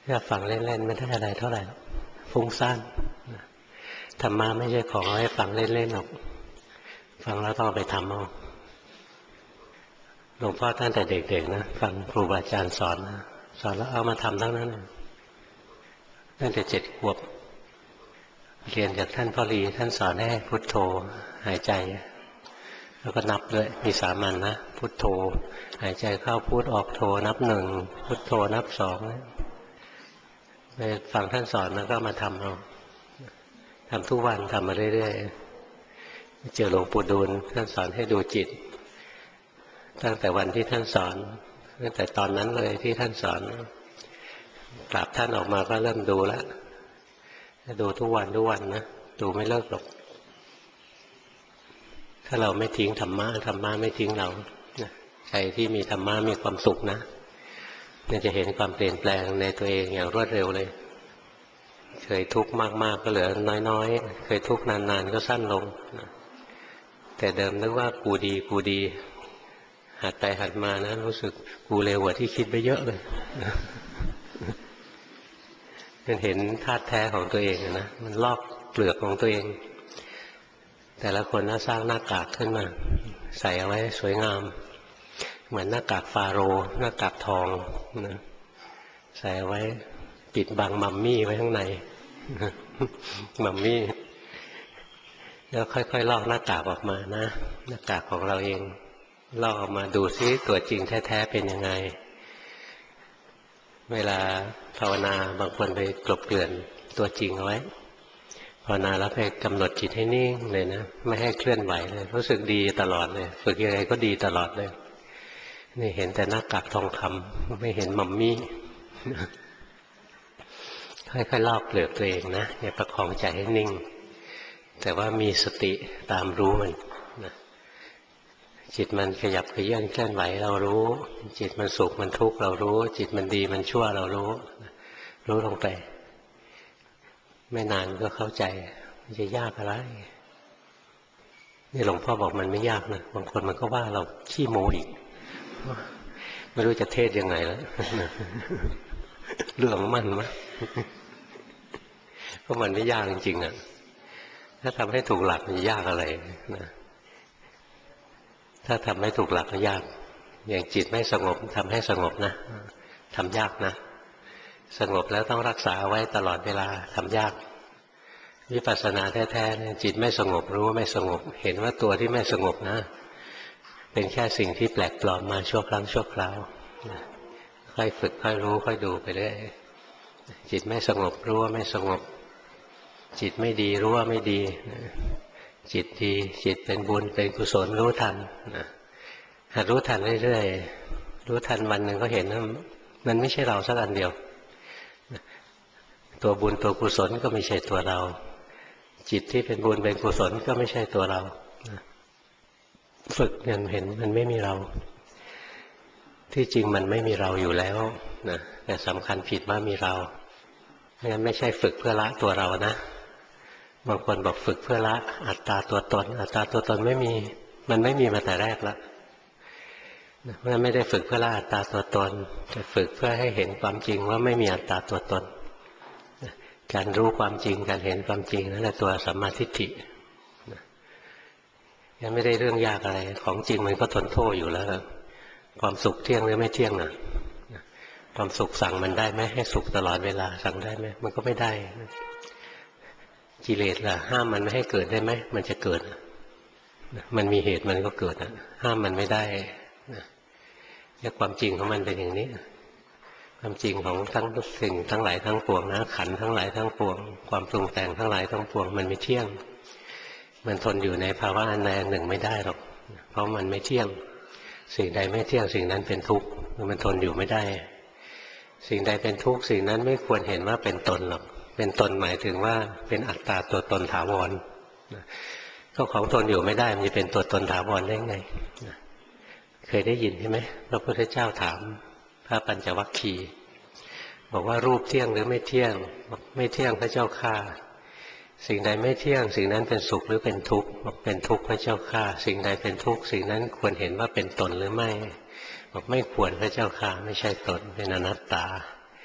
ถ้าฟังเล่นๆไม่ได้อะไรเท่าไหร่ฟุ้งซ่านธรรมะไม่ใช่ของเอาให้ฟังเล่นๆหรอกฟังแล้วต้องไปทำเอาหลวงพ่อตั้งแต่เด็กๆนะฟังครูบาอาจารย์สอนแล้วเอามาทำทั้งนั้นตั้งแต่7 ขวบเรียนจากท่านพ่อรีท่านสอนให้พุทโธหายใจแล้วก็นับด้วยมีสามัญนะพุทโธหายใจเข้าพุทออกโธนับ 1พุทโธนับ 2ไปฟังท่านสอนแล้วก็มาทำเอาทำทุกวันทำมาเรื่อยๆเจอหลวงปู่ดูลท่านสอนให้ดูจิตตั้งแต่วันที่ท่านสอนตั้งแต่ตอนนั้นเลยที่ท่านสอนกราบท่านออกมาก็เริ่มดูแล้วดูทุกวันนะดูไม่เลิกหรอกถ้าเราไม่ทิ้งธรรมะไม่ทิ้งเราใจที่มีธรรมะมีความสุขนะเนี่ยจะเห็นความเปลี่ยนแปลงในตัวเองอย่างรวดเร็วเลยเคยทุกข์มากๆก็เหลือน้อยๆเคยทุกข์นานๆก็สั้นลงแต่เดิมนึกว่ากูดีหัดไปหัดมานะรู้สึกกูเร็วกว่าที่คิดไปเยอะเลยมันเห็นธาตุแท้ของตัวเองนะมันลอกเปลือกของตัวเองแต่ละคนน่าสร้างหน้ากากขึ้นมาใส่เอาไว้สวยงามเหมือนหน้ากากฟาโรห์หน้ากากทองนะใส่เอาไว้ปิดบังมัมมี่ไว้ข้างในมัมมี่แล้วค่อยๆลอกหน้ากากออกมานะหน้ากากของเราเองลอกออกมาดูซิตัวจริงแท้ๆเป็นยังไงเวลาภาวนาบางคนไปกลบเกลื่อนตัวจริงเอาไว้ภาวนาแล้วไปกำหนดจิตให้นิ่งเลยนะไม่ให้เคลื่อนไหวเลยรู้สึกดีตลอดเลยฝึกยังไงก็ดีตลอดเลยนี่เห็นแต่หน้ากากทองคำไม่เห็นมัมมี่ค่อยๆลอกเปลือกตัวเองนะอย่าประคองใจให้นิ่งแต่ว่ามีสติตามรู้มันนะจิตมันขยับเขยื้อนเคลื่อนไหวเรารู้จิตมันสุขมันทุกข์เรารู้จิตมันดีมันชั่วเรารู้ลงไปไม่นานก็เข้าใจมันจะยากอะไรนี่หลวงพ่อบอกมันไม่ยากนะบางคนมันก็ว่าเราขี้โม้อีกไม่รู้จะเทศยังไงแล้วเรื่องมันมั้ยเพราะมันไม่ยากจริงๆอ่ะถ้าทำให้ถูกหลักมันยากอะไรนะถ้าทำให้ถูกหลักก็ยากอย่างจิตไม่สงบทำให้สงบนะทำยากนะสงบแล้วต้องรักษาไว้ตลอดเวลาทำยากวิปัสสนาแท้ๆเนี่ยจิตไม่สงบรู้ว่าไม่สงบเห็นว่าตัวที่ไม่สงบนะเป็นแค่สิ่งที่แปลกปลอมมาชั่วครั้งชั่วคราวค่อยฝึกค่อยรู้ค่อยดูไปเรื่อยจิตไม่สงบรู้ว่าไม่สงบจิตไม่ดีรู้ว่าไม่ดีจิตดีจิตเป็นบุญเป็นกุศลรู้ทันหัดรู้ทันเรื่อยๆรู้ทันวันหนึ่งก็เห็นว่ามันไม่ใช่เราสักอันเดียวตัวบุญตัวกุศลก็ไม่ใช่ตัวเราจิตที่เป็นบุญเป็นกุศลก็ไม่ใช่ตัวเราฝึกจนเห็นมันไม่มีเราที่จริงมันไม่มีเราอยู่แล้วนะแต่สำคัญผิดว่ามีเรางั้นไม่ใช่ฝึกเพื่อละตัวเรานะบางคนบอกฝึกเพื่อละอัตตาตัวตนอัตตาตัวตนไม่มีมันไม่มีมาแต่แรกแล้วเพราะฉะนั้นไม่ได้ฝึกเพื่อละอัตตาตัวตนแต่ฝึกเพื่อให้เห็นความจริงว่าไม่มีอัตตาตัวตนการรู้ความจริงการเห็นความจริงนั่นแหละตัวสัมมาทิฏฐิยังไม่ได้เรื่องยากอะไรของจริงมันก็ทนโทษอยู่แล้วความสุขเที่ยงหรือไม่เที่ยงน่ะความสุขสั่งมันได้ไหมให้สุขตลอดเวลาสั่งได้ไหมมันก็ไม่ได้กิเลสล่ะห้ามมันไม่ให้เกิดได้ไหมมันจะเกิดมันมีเหตุมันก็เกิดห้ามมันไม่ได้เนี่ยความจริงของมันเป็นอย่างนี้ความจริงของทั้งสิ่งทั้งหลายทั้งปวงนะขันธ์ทั้งหลายทั้งปวงความปรุงแต่งทั้งหลายทั้งปวงมันไม่เที่ยงมันทนอยู่ในภาวะอันใดอันหนึ่งไม่ได้หรอกเพราะมันไม่เที่ยงสิ่งใดไม่เที่ยงสิ่งนั้นเป็นทุกข์มันทนอยู่ไม่ได้สิ่งใดเป็นทุกข์สิ่งนั้นไม่ควรเห็นว่าเป็นตนหรอกเป็นตนหมายถึงว่าเป็นอัตตาตัวตนถาวรก็ของทนอยู่ไม่ได้มันจะเป็นตัวตนถาวรได้ไงเคยได้ยินใช่ไหมพระพุทธเจ้าถามพระปัญจวัคคีย์บอกว่ารูปเที่ยงหรือไม่เที่ยงบอกไม่เที่ยงพระเจ้าข้าสิ่งใดไม่เที่ยงสิ่งนั้นเป็นสุขหรือเป็นทุกข์บอกเป็นทุกข์พระเจ้าข้าสิ่งใดเป็นทุกข์สิ่งนั้นควรเห็นว่าเป็นตนหรือไม่บอกไม่ควรพระเจ้าข้าไม่ใช่ตนเป็นอนัตตา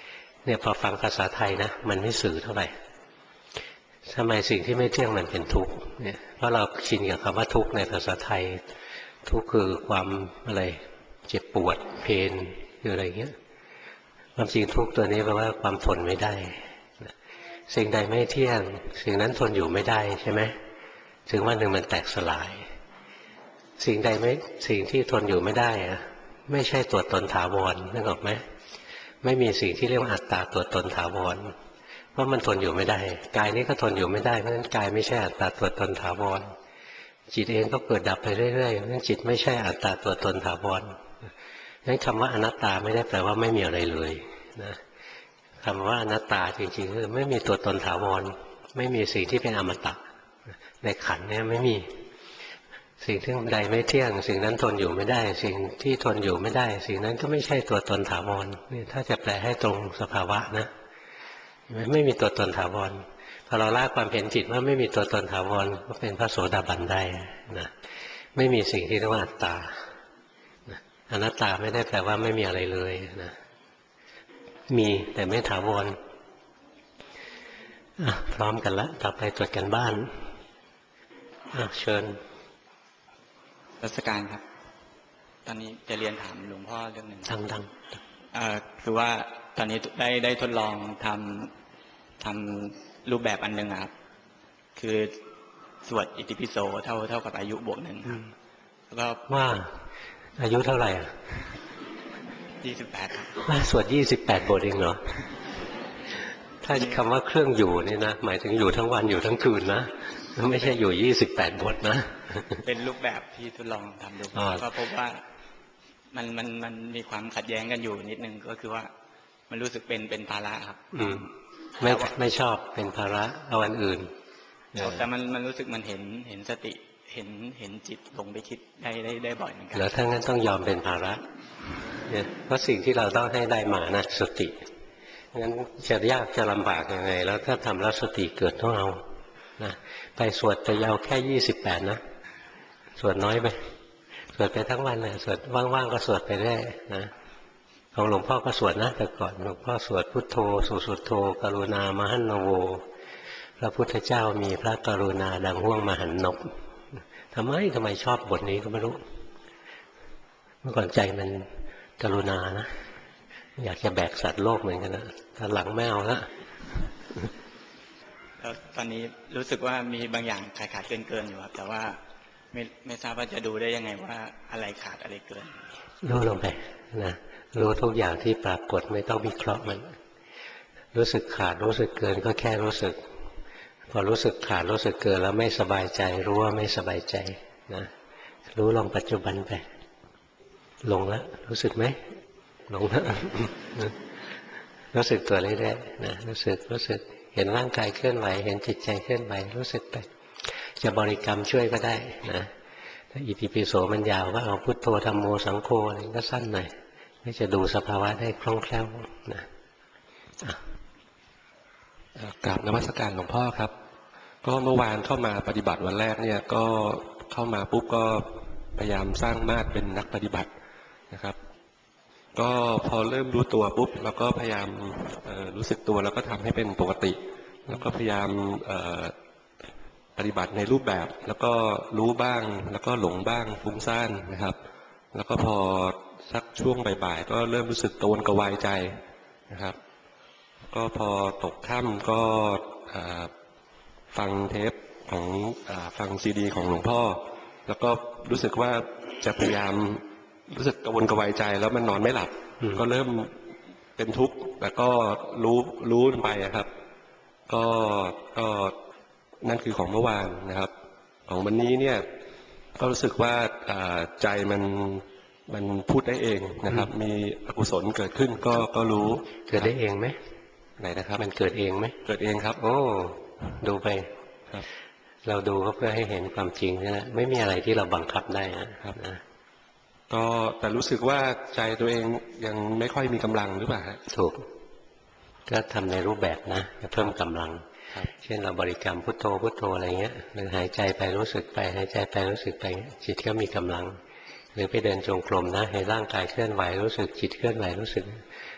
เนี่ยพอฟังภาษาไทยนะมันไม่สื่อเท่าไหร่ทำไมสิ่งที่ไม่เที่ยงมันเป็นทุกข์เนี่ยเพราะเราชินกับคำว่าทุกข์ในภาษาไทยทุกข์คือความอะไรเจ็บปวดเพนคืออะไรเงี้ยความจริงทุกข์ตัวนี้แปลว่าความทนไม่ได้สิ่งใดไม่เที่ยงสิ่งนั้นทนอยู่ไม่ได้ใช่ไหมถึงวันหนึ่งมันแตกสลายสิ่งใดไม่สิ่งที่ทนอยู่ไม่ได้อะไม่ใช่ตัวตนถาวรนึกออกไหมไม่มีสิ่งที่เรียกว่าอัตตาตัวตนถาวรเพราะมันทนอยู่ไม่ได้กายนี้ก็ทนอยู่ไม่ได้เพราะฉะนั้นกายไม่ใช่อัตตาตัวตนถาวรจิตเองก็เกิดดับไปเรื่อยๆเพราะฉะนั้นจิตไม่ใช่อัตตาตัวตนถาวรนั้นคำว่าอนัตตาไม่ได้แปลว่าไม่มีอะไรเลยนะคำว่าอนัตตาจริงๆคือไม่มีตัวตนถาวรไม่มีสิ่งที่เป็นอมตะในขันธ์เนี่ยไม่มีสิ่งที่ใดไม่เที่ยงสิ่งนั้นทนอยู่ไม่ได้สิ่งที่ทนอยู่ไม่ได้สิ่งนั้นก็ไม่ใช่ตัวตนถาวรนี่ถ้าจะแปลให้ตรงสภาวะนะไม่มีตัวตนถาวรพอเราละความเห็นจิตว่าไม่มีตัวตนถาวรก็เป็นพระโสดาบันได้นะไม่มีสิ่งที่เรียกว่าอัตตาอนัตตาไม่ได้แปลว่าไม่มีอะไรเลยนะมีแต่ไม่ถาวรพร้อมกันละต่อไปตรวจกันบ้านเชิญรัชการครับตอนนี้จะเรียนถามหลวงพ่อเรื่องหนึ่งดังคือว่าตอนนี้ได้ทดลองทำรูปแบบอันหนึ่งครับคือสวดอิติปิโสเท่ากับอายุบวกหนึ่งแล้วก็ว่าอายุเท่าไหร่ 28ครับสวด28 บทเองเหรอถ้าคำว่าเครื่องอยู่นี่นะหมายถึงอยู่ทั้งวันอยู่ทั้งคืนนะไม่ใช่อยู่28 บทนะเป็นรูปแบบที่ทดลองทำดูก็พบว่ามันมีความขัดแย้งกันอยู่นิดนึงก็คือว่ามันรู้สึกเป็นภาระครับไม่ชอบเป็นภาระเอาอันอื่นแต่มันรู้สึกมันเห็นสติเห็นจิตลงไปคิดได้บ่อยเหมือนกันแล้วถ้างั้นต้องยอมเป็นภาระเนี่ยเพราะสิ่งที่เราต้องให้ได้มานะสติงั้นจะยากจะลำบากยังไงแล้วถ้าทำแล้วสติเกิดต้องเอานะไปสวดแต่ยาวแค่28นะสวดน้อยไปสวดไปทั้งวันเลยสวดว่างๆก็สวดไปเรื่อยนะของหลวงพ่อก็สวดนะแต่ก่อนหลวงพ่อสวดพุทโธสุโธกรุณามหันโนโวพระพุทธเจ้ามีพระกรุณาดังห้วงมหันนบทำไมชอบบทนี้ก็ไม่รู้เมื่อก่อนใจมันกรุณานะอยากจะแบกสัตว์โลกเหมือนกันนะตอนหลังไม่เอาละแล้วตอนนี้รู้สึกว่ามีบางอย่างขาดเกินอยู่ครับแต่ว่าไม่ทราบว่าจะดูได้ยังไงว่าอะไรขาดอะไรเกินรู้ลงไปนะรู้ทุกอย่างที่ปรากฏไม่ต้องวิเคราะห์มันรู้สึกขาดรู้สึกเกินก็แค่รู้สึกพอรู้สึกขาดรู้สึกเกินแล้วไม่สบายใจรู้ว่าไม่สบายใจนะรู้ลงปัจจุบันไปหลงแล้วรู้สึกไหมหลงแล้วรู้สึกตัวเรื่อยๆนะรู้สึกเห็นร่างกายเคลื่อนไหวเห็นจิตใจเคลื่อนไหวรู้สึกไปจะบริกรรมช่วยก็ได้นะถ้าอิติปิโสมันยาวก็เอาพุทโธธัมโมสังโฆอะไรก็สั้นหน่อยไม่จะดูสภาวะได้คล่องแคล่วนะกราบนมัสการหลวงพ่อครับก็เมื่อวานเข้ามาปฏิบัติวันแรกเนี่ยก็เข้ามาปุ๊บก็พยายามสร้างมาตรเป็นนักปฏิบัตินะครับก็พอเริ่มรู้ตัวปุ๊บแล้วก็พยายามรู้สึกตัวแล้วก็ทำให้เป็นปกติแล้วก็พยายามปฏิบัติในรูปแบบแล้วก็รู้บ้างแล้วก็หลงบ้างฟุ้งซ่านนะครับแล้วก็พอสักช่วงบ่ายๆก็เริ่มรู้สึกกระวนกระวายใจนะครับก็พอตกค่ำก็ฟังเทปของฟังซีดีของหลวงพ่อแล้วก็รู้สึกว่าจะพยายามรู้สึกกระวนกระวายใจแล้วมันนอนไม่หลับก็เริ่มเป็นทุกข์แต่ก็รู้ไปครับก็นั่นคือของเมื่อวานนะครับของวันนี้เนี่ยก็รู้สึกว่าใจมันพูดได้เองนะครับมีอกุศลเกิดขึ้นก็รู้เกิดได้เองไหมไหนนะครับมันเกิดเองไหมเกิดเองครับโอ้ดูไปครับเราดูก็เพื่อให้เห็นความจริงนี่แหละไม่มีอะไรที่เราบังคับได้นะครับนะก็แต่รู้สึกว่าใจตัวเองยังไม่ค่อยมีกำลังหรือเปล่าถูกก็ทำในรูปแบบนะเพิ่มกำลังเช่นเราบริกรรมพุทโธพุทโธอะไรเงี้ยหรือหายใจไปรู้สึกไปหายใจไปรู้สึกไปจิตก็มีกำลังหรือไปเดินจงกรมนะให้ร่างกายเคลื่อนไหวรู้สึกจิตเคลื่อนไหวรู้สึก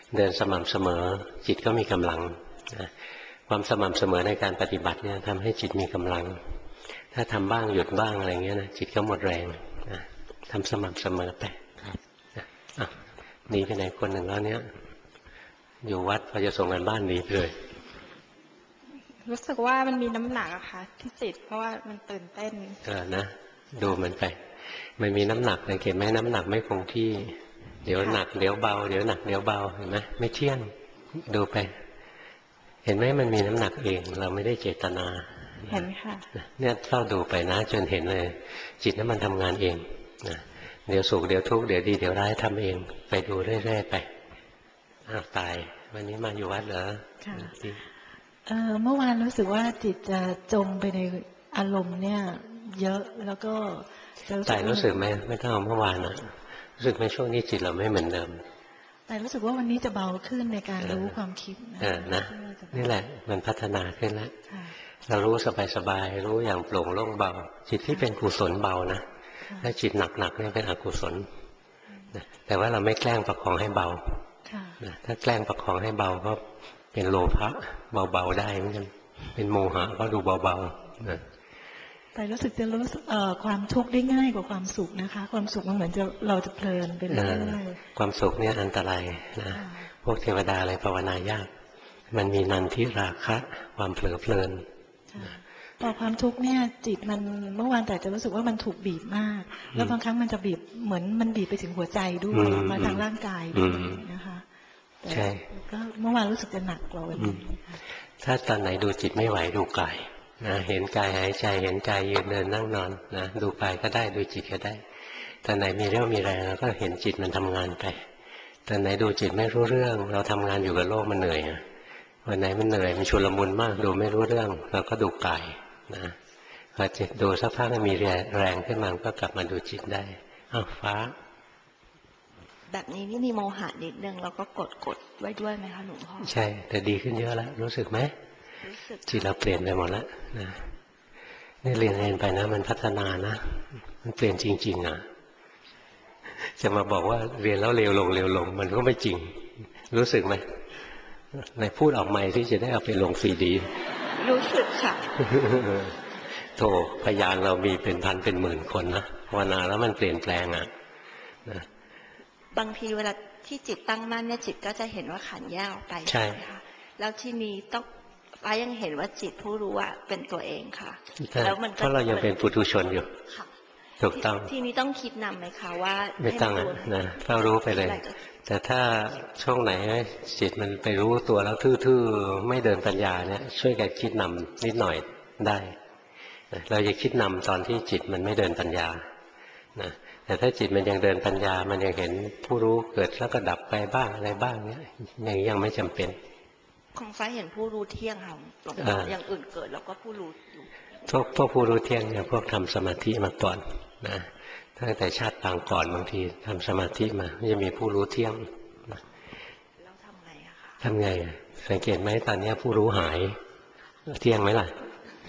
เดินสม่ำเสมอจิตก็มีกำลังนะความสม่ำเสมอในการปฏิบัติเนี่ยทำให้จิตมีกำลังถ้าทำบ้างหยุดบ้างอะไรเงี้ยนะจิตก็หมดแรงนะทำสม่ำเสมอไปนะหนีไปไหนคนหนึ่งแล้วเนี่ยอยู่วัดพอจะส่งกันบ้านหนีไปเลยรู้สึกว่ามันมีน้ำหนักอะค่ะที่จิตเพราะว่ามันตื่นเต้นนะดูมันไปมันมีน้ำหนักสังเกตไหมน้ำหนักไม่คงที่เดี๋ยวหนักเดี๋ยวเบาเดี๋ยวหนักเดี๋ยวเบาเห็นไหมไม่เที่ยงดูไปเห็นไหมมันมีน้ำหนักเองเราไม่ได้เจตนาเห็นค่ะเนี่ยเฝ้าดูไปนะจนเห็นเลยจิตนั้นมันทำงานเองนะเดี๋ยวสุขเดี๋ยวทุกข์เดี๋ยวดีเดี๋ยวร้ายทำเองไปดูเรื่อยๆไปตายวันนี้มาอยู่วัดเหรอค่ะเมื่อวานรู้สึกว่าจิตจะจมไปในอารมณ์เนี่ยเยอะแล้วก็แต่รู้สึกไหมไม่ต้องเอาเมื่อวานนะรู้สึกไหมช่วงนี้จิตเราไม่เหมือนเดิมแต่รู้สึกว่าวันนี้จะเบาขึ้นในการรู้ความคิดนะนี่แหละมันพัฒนาขึ้นแล้วเรารู้สบายๆรู้อย่างโปร่งโล่งเบาจิตที่เป็นกุศลเบานะถ้าจิตหนักๆนี่เป็นอกุศลแต่ว่าเราไม่แกล้งประคองให้เบาถ้าแกล้งประคองให้เบาก็เป็นโลภะเบาๆได้เหมือนกันเป็นโมหะก็ดูเบาๆนะแต่รู้สึกจะรู้ความทุกข์ได้ง่ายกว่าความสุขนะคะความสุขมันเหมือนเราจะเพลินไปเรื่อยๆความสุขเนี่ยอันตรายนะพวกเทวดาอะไรภาวนายากมันมีนันทิราคะความเผลอเพลินพอความทุกข์เนี่ยจิตมันเมื่อวานแต่จะรู้สึกว่ามันถูกบีบมากแล้วบางครั้งมันจะบีบเหมือนมันบีบไปถึงหัวใจด้วยมาทางร่างกายด้วยนะคะใช่ก็เมื่อวานรู้สึกจะหนักกว่าวันนี้ถ้าตอนไหนดูจิตไม่ไหวดูกายนะเห็นกายหายใจเห็นกายยืนเดินนั่งนอนนะดูกายก็ได้ดูจิตก็ได้ตอนไหนมีเรี่ยวมีแรงเราก็เห็นจิตมันทำงานไปตอนไหนดูจิตไม่รู้เรื่องเราทำงานอยู่กับโลกมันเหนื่อยวันไหนมันเหนื่อยมันชุลมุนมากดูไม่รู้เรื่องเราก็ดูกายนะพอจิตดูสักพักมีแรงขึ้นมาก็กลับมาดูจิตได้ฟ้าแบบนี้นี่มีโมหะนิดนึงเราก็กดไว้ด้วยไหมคะหลวงพ่อใช่แต่ดีขึ้นเยอะแล้วรู้สึกไหมจิตเราเปลี่ยนไปหมดแล้วนะนี่เรียนไปนะมันพัฒนานะมันเปลี่ยนจริงๆจะมาบอกว่าเรียนแล้วเร็วลงมันก็ไม่จริงรู้สึกไหมไหนพูดออกใหม่ที่จะได้เอาไปลงซีดีรู้สึกค่ะโธ่พยานเรามีเป็นพันเป็นหมื่นคนนะภาวนาแล้วมันเปลี่ยนแปลงนะบางทีเวลาที่จิตตั้งมั่นเนี่ยจิตก็จะเห็นว่าขันธ์แยกออกไปใช่ค่ะแล้วที่นี้ต้องป้ายังเห็นว่าจิตผู้รู้ว่าเป็นตัวเองค่ะแล้วมันเพราะเรายังเป็นปุถุชนอยู่ถูกต้องทีนี้ต้องคิดนำไหมคะว่าไม่ต้องนะเฝ้ารู้ไปเลยแต่ถ้าช่วงไหนจิตมันไปรู้ตัวแล้วทื่อๆไม่เดินปัญญาเนี่ยช่วยกันคิดนำนิดหน่อยได้เราจะคิดนำตอนที่จิตมันไม่เดินปัญญานะแต่ถ้าจิตมันยังเดินปัญญามันยังเห็นผู้รู้เกิดแล้วก็ดับไปบ้างอะไรบ้างเนี่ยยังไม่จำเป็นของฟ้าเห็นผู้รู้เที่ยงค่ะหลวงพ่ออย่างอื่นเกิดแล้วก็ผู้รู้อยู่พวกผู้รู้เที่ยงเนี่ยพวกทำสมาธิมาก่อนนะตั้งแต่ชาติปางก่อนบางทีทำสมาธิมาจะมีผู้รู้เที่ยงแล้วทำไงอะคะทำไงสังเกตไหมตอนนี้ผู้รู้หายเที่ยงไหมล่ะ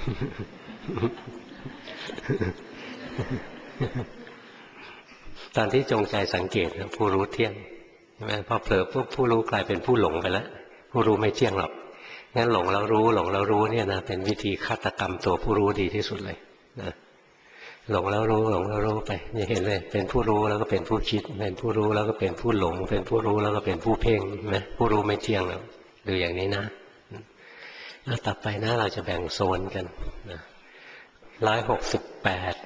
ตอนที่จงใจสังเกตผู้รู้เที่ยงใช่ไหมพอเผลอปุ๊บผู้รู้กลายเป็นผู้หลงไปแล้วผู้รู้ไม่เที่ยงหรอกงั้นหลงแล้วรู้เนี่ยนะเป็นวิธีฆาตกรรมตัวผู้รู้ดีที่สุดเลยนะหลงแล้วรู้ไปจะเห็นเลยเป็นผู้รู้แล้วก็เป็นผู้คิดเป็นผู้รู้แล้วก็เป็นผู้หลงเป็นผู้รู้แล้วก็เป็นผู้เพ่งนะผู้รู้ไม่เที่ยงแล้วดูอย่างนี้นะต่อไปนะเราจะแบ่งโซนกันนะ168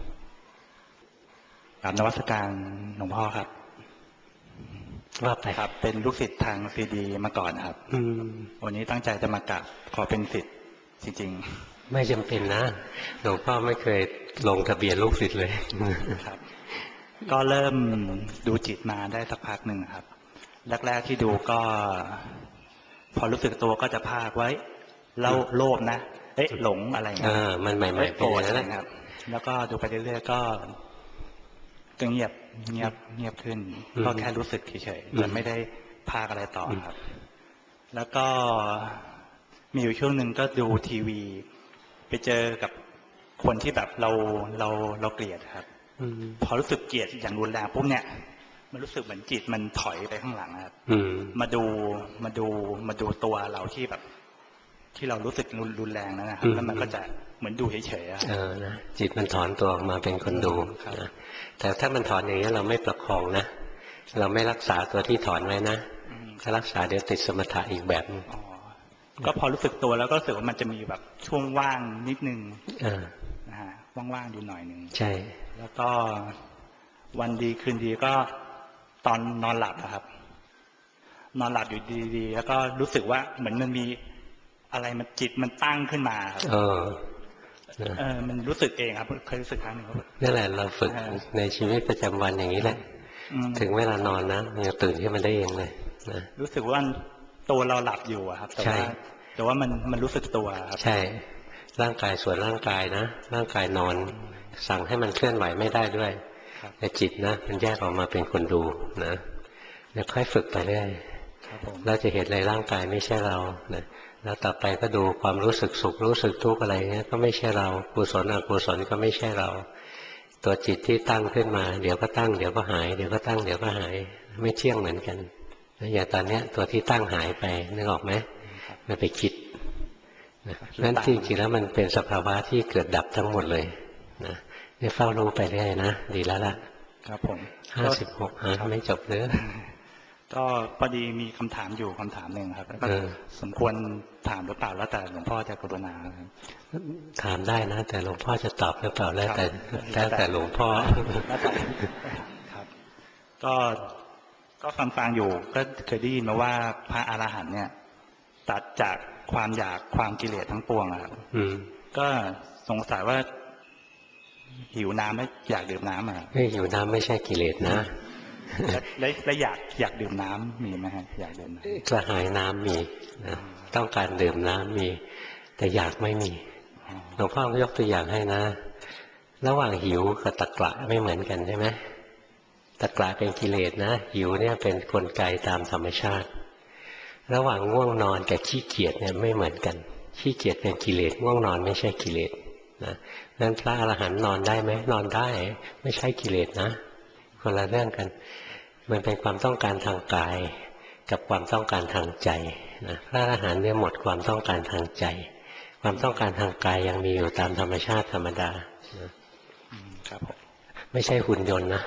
กับนวัตการหลวงพ่อครับว่าไปครับเป็นลูกศิษย์ทางซีดีมาก่อนครับวันนี้ตั้งใจจะมากราบขอเป็นศิษย์จริงๆไม่จำเป็นนะหลวงพ่อไม่เคยลงทะเบียนลูกศิษย์เลยครับก็เริ่มดูจิตมาได้สักพักหนึ่งครับแรกๆที่ดูก็พอรู้สึกตัวก็จะพากไว้แล้วโลภนะหลงอะไรเงี้ยมันใหม่ๆโกรธอะไรครับแล้วก็ดูไปเรื่อยๆก็เงียบขึ้นก็แค่รู้สึกเฉยๆมันไม่ได้พากอะไรต่อครับแล้วก็มีอยู่ช่วงหนึ่งก็ดูทีวีไปเจอกับคนที่แบบเราเกลียดครับพอรู้สึกเกลียดอย่างรุนแรงปุ๊บเนี่ยมันรู้สึกเหมือนจิตมันถอยไปข้างหลังครับ มาดูตัวเราที่แบบ ที่เรารู้สึกรุนแรงนะครับแล้วมันก็จะเหมือนดูเฉยๆนะจิตมันถอนตัวออกมาเป็นคนดูนะแต่ถ้ามันถอนอย่างนี้เราไม่ประคองนะเราไม่รักษาตัวที่ถอนไว้นะถ้ารักษาเดี๋ยวติดสมถะอีกแบบก็พอรู้สึกตัวแล้วก็รู้สึกว่ามันจะมีแบบช่วงว่างนิดนึงนะฮะว่างๆอยู่หน่อยนึงใช่แล้วก็วันดีคืนดีก็ตอนนอนหลับครับนอนหลับอยู่ดีๆแล้วก็รู้สึกว่าเหมือนมันมีอะไรมันจิตมันตั้งขึ้นมาครับมันรู้สึกเองครับเคยรู้สึกครั้งหนึ่งนั่นแหละเราฝึกในชีวิตประจำวันอย่างนี้แหละถึงเวลานอนนะมันจะตื่นขึ้นมาได้เองเลยนะรู้สึกว่าตัวเราหลับอยู่ครับแต่ว่ามันรู้สึกตัวครับใช่ร่างกายส่วนร่างกายนะร่างกายนอนสั่งให้มันเคลื่อนไหวไม่ได้ด้วยแต่จิตนะมันแยกออกมาเป็นคนดูนะเดี๋ยวค่อยฝึกไปเรื่อยเราจะเห็นในร่างกายไม่ใช่เรานะแล้วต่อไปก็ดูความรู้สึกสุขรู้สึกทุกข์อะไรเงี้ยก็ไม่ใช่เรากุศลอกุศลก็ไม่ใช่เราตัวจิตที่ตั้งขึ้นมาเดี๋ยวก็ตั้งเดี๋ยวก็หายเดี๋ยวก็ตั้งเดี๋ยวก็หายไม่เที่ยงเหมือนกันอย่างตอนนี้ตัวที่ตั้งหายไปนึกออกไหมมันไปคิดนั้นจริงๆแล้วมันเป็นสภาวะที่เกิดดับทั้งหมดเลยนะนี่เฝ้ารู้ไปเรื่อยนะดีแล้วล่ะครับผม 56ไม่จบเลยก็พอดีมีคำถามอยู่คำถามหนึ่งครับแล้วก็สมควรถามหรือเปล่าแล้วแต่หลวงพ่อจะกรุณาครับถามได้นะแต่หลวงพ่อจะตอบหรือเปล่าแล้วแต่หลวงพ่อครับก็ฟังอยู่ก็เคยได้ยินมาว่าพระอรหันต์เนี่ยตัดจากความอยากความกิเลสทั้งปวงครับก็สงสัยว่าหิวน้ำไม่อยากดื่มน้ำอ่ะหิวน้ำไม่ใช่กิเลสนะและอยากดื่มน้ำมีไหมฮะอยากดื่มน้ำกระหายน้ำมีนะต้องการดื่มน้ำมีแต่อยากไม่มีหลวงพ่อยกตัวอย่างให้นะระหว่างหิวกับตะกละไม่เหมือนกันใช่ไหมตะกละเป็นกิเลสนะหิวเนี่ยเป็นกลไกตามธรรมชาติระหว่างง่วงนอนกับขี้เกียจเนี่ยไม่เหมือนกันขี้เกียจเป็นกิเลสง่วงนอนไม่ใช่กิเลสนะนั้นพระอรหันต์นอนได้ไหมนอนได้ไม่ใช่กิเลสนะคนละเรื่องกันมันเป็นความต้องการทางกายกับความต้องการทางใจนะพระอรหันต์เนี่ยหมดความต้องการทางใจความต้องการทางกายยังมีอยู่ตามธรรมชาติธรรมดาครับไม่ใช่หุ่นยนต์นะ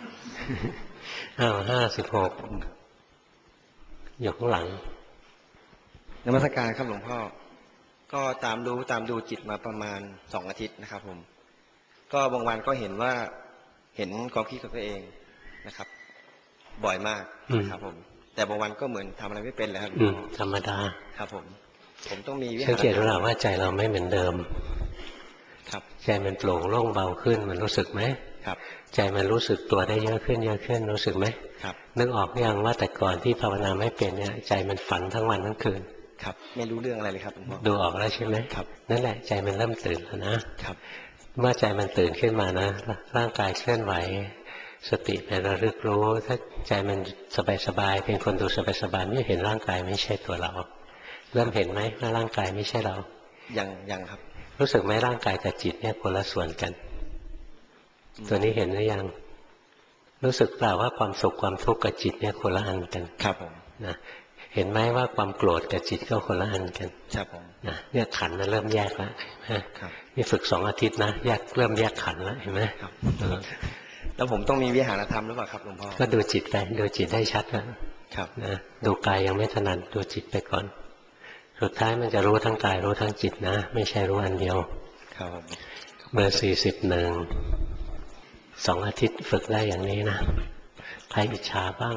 56อยู่ข้างหลังนมัสการครับหลวงพ่อก็ตามดูจิตมาประมาณ2 อาทิตย์นะครับผมก็บางวันก็เห็นว่าเห็นความคิดของตัวเองนะครับบ่อยมากครับผมแต่บางวันก็เหมือนทำอะไรไม่เป็นเลยครับธรรมดาครับผมต้องมีวิหารสังเกตหรือเปล่าว่าใจเราไม่เหมือนเดิมครับใจมันโปร่งโล่งเบาขึ้นมันรู้สึกไหมครับใจมันรู้สึกตัวได้เยอะขึ้นรู้สึกไหมครับนึกออกยังว่าแต่ก่อนที่ภาวนาไม่เป็นเนี่ยใจมันฝันทั้งวันทั้งคืนครับไม่รู้เรื่องอะไรเลยครับหลวงพ่อดูออกแล้วใช่ไหมครับนั่นแหละใจมันเริ่มตื่นแล้วนะครับเมื่อใจมันตื่นขึ้นมานะร่างกายเคลื่อนไหวสติไประลึกรู้ถ้าใจมันสบายๆเป็นคนดูสบายๆไม่เห็นร่างกายไม่ใช่ตัวเราเริ่มเห็นไหมว่าร่างกายไม่ใช่เรายังครับรู้สึกไหมร่างกายกับจิตเนี่ยคนละส่วนกันตัวนี้เห็นหรือยังรู้สึกเปล่าว่าความสุขความทุกข์กับจิตเนี่ยคนละอันกันครับผมนะเห็นไหมว่าความโกรธกับจิตก็คนละอันกันครับผมนะเนี่ยขันมันเริ่มแยกแล้วนี่ฝึก2 อาทิตย์นะเริ่มแยกขันแล้วเห็นไหมครับแล้วผมต้องมีวิหารธรรมหรือเปล่าครับหลวงพ่อก็ดูจิตไปดูจิตได้ชัดแล้วครับนะดูกายยังไม่ถนัดดูจิตไปก่อนสุดท้ายมันจะรู้ทั้งกายรู้ทั้งจิตนะไม่ใช่รู้อันเดียวครับเบอร์41 2 อาทิตย์ฝึกได้อย่างนี้นะใครอิจฉาบ้าง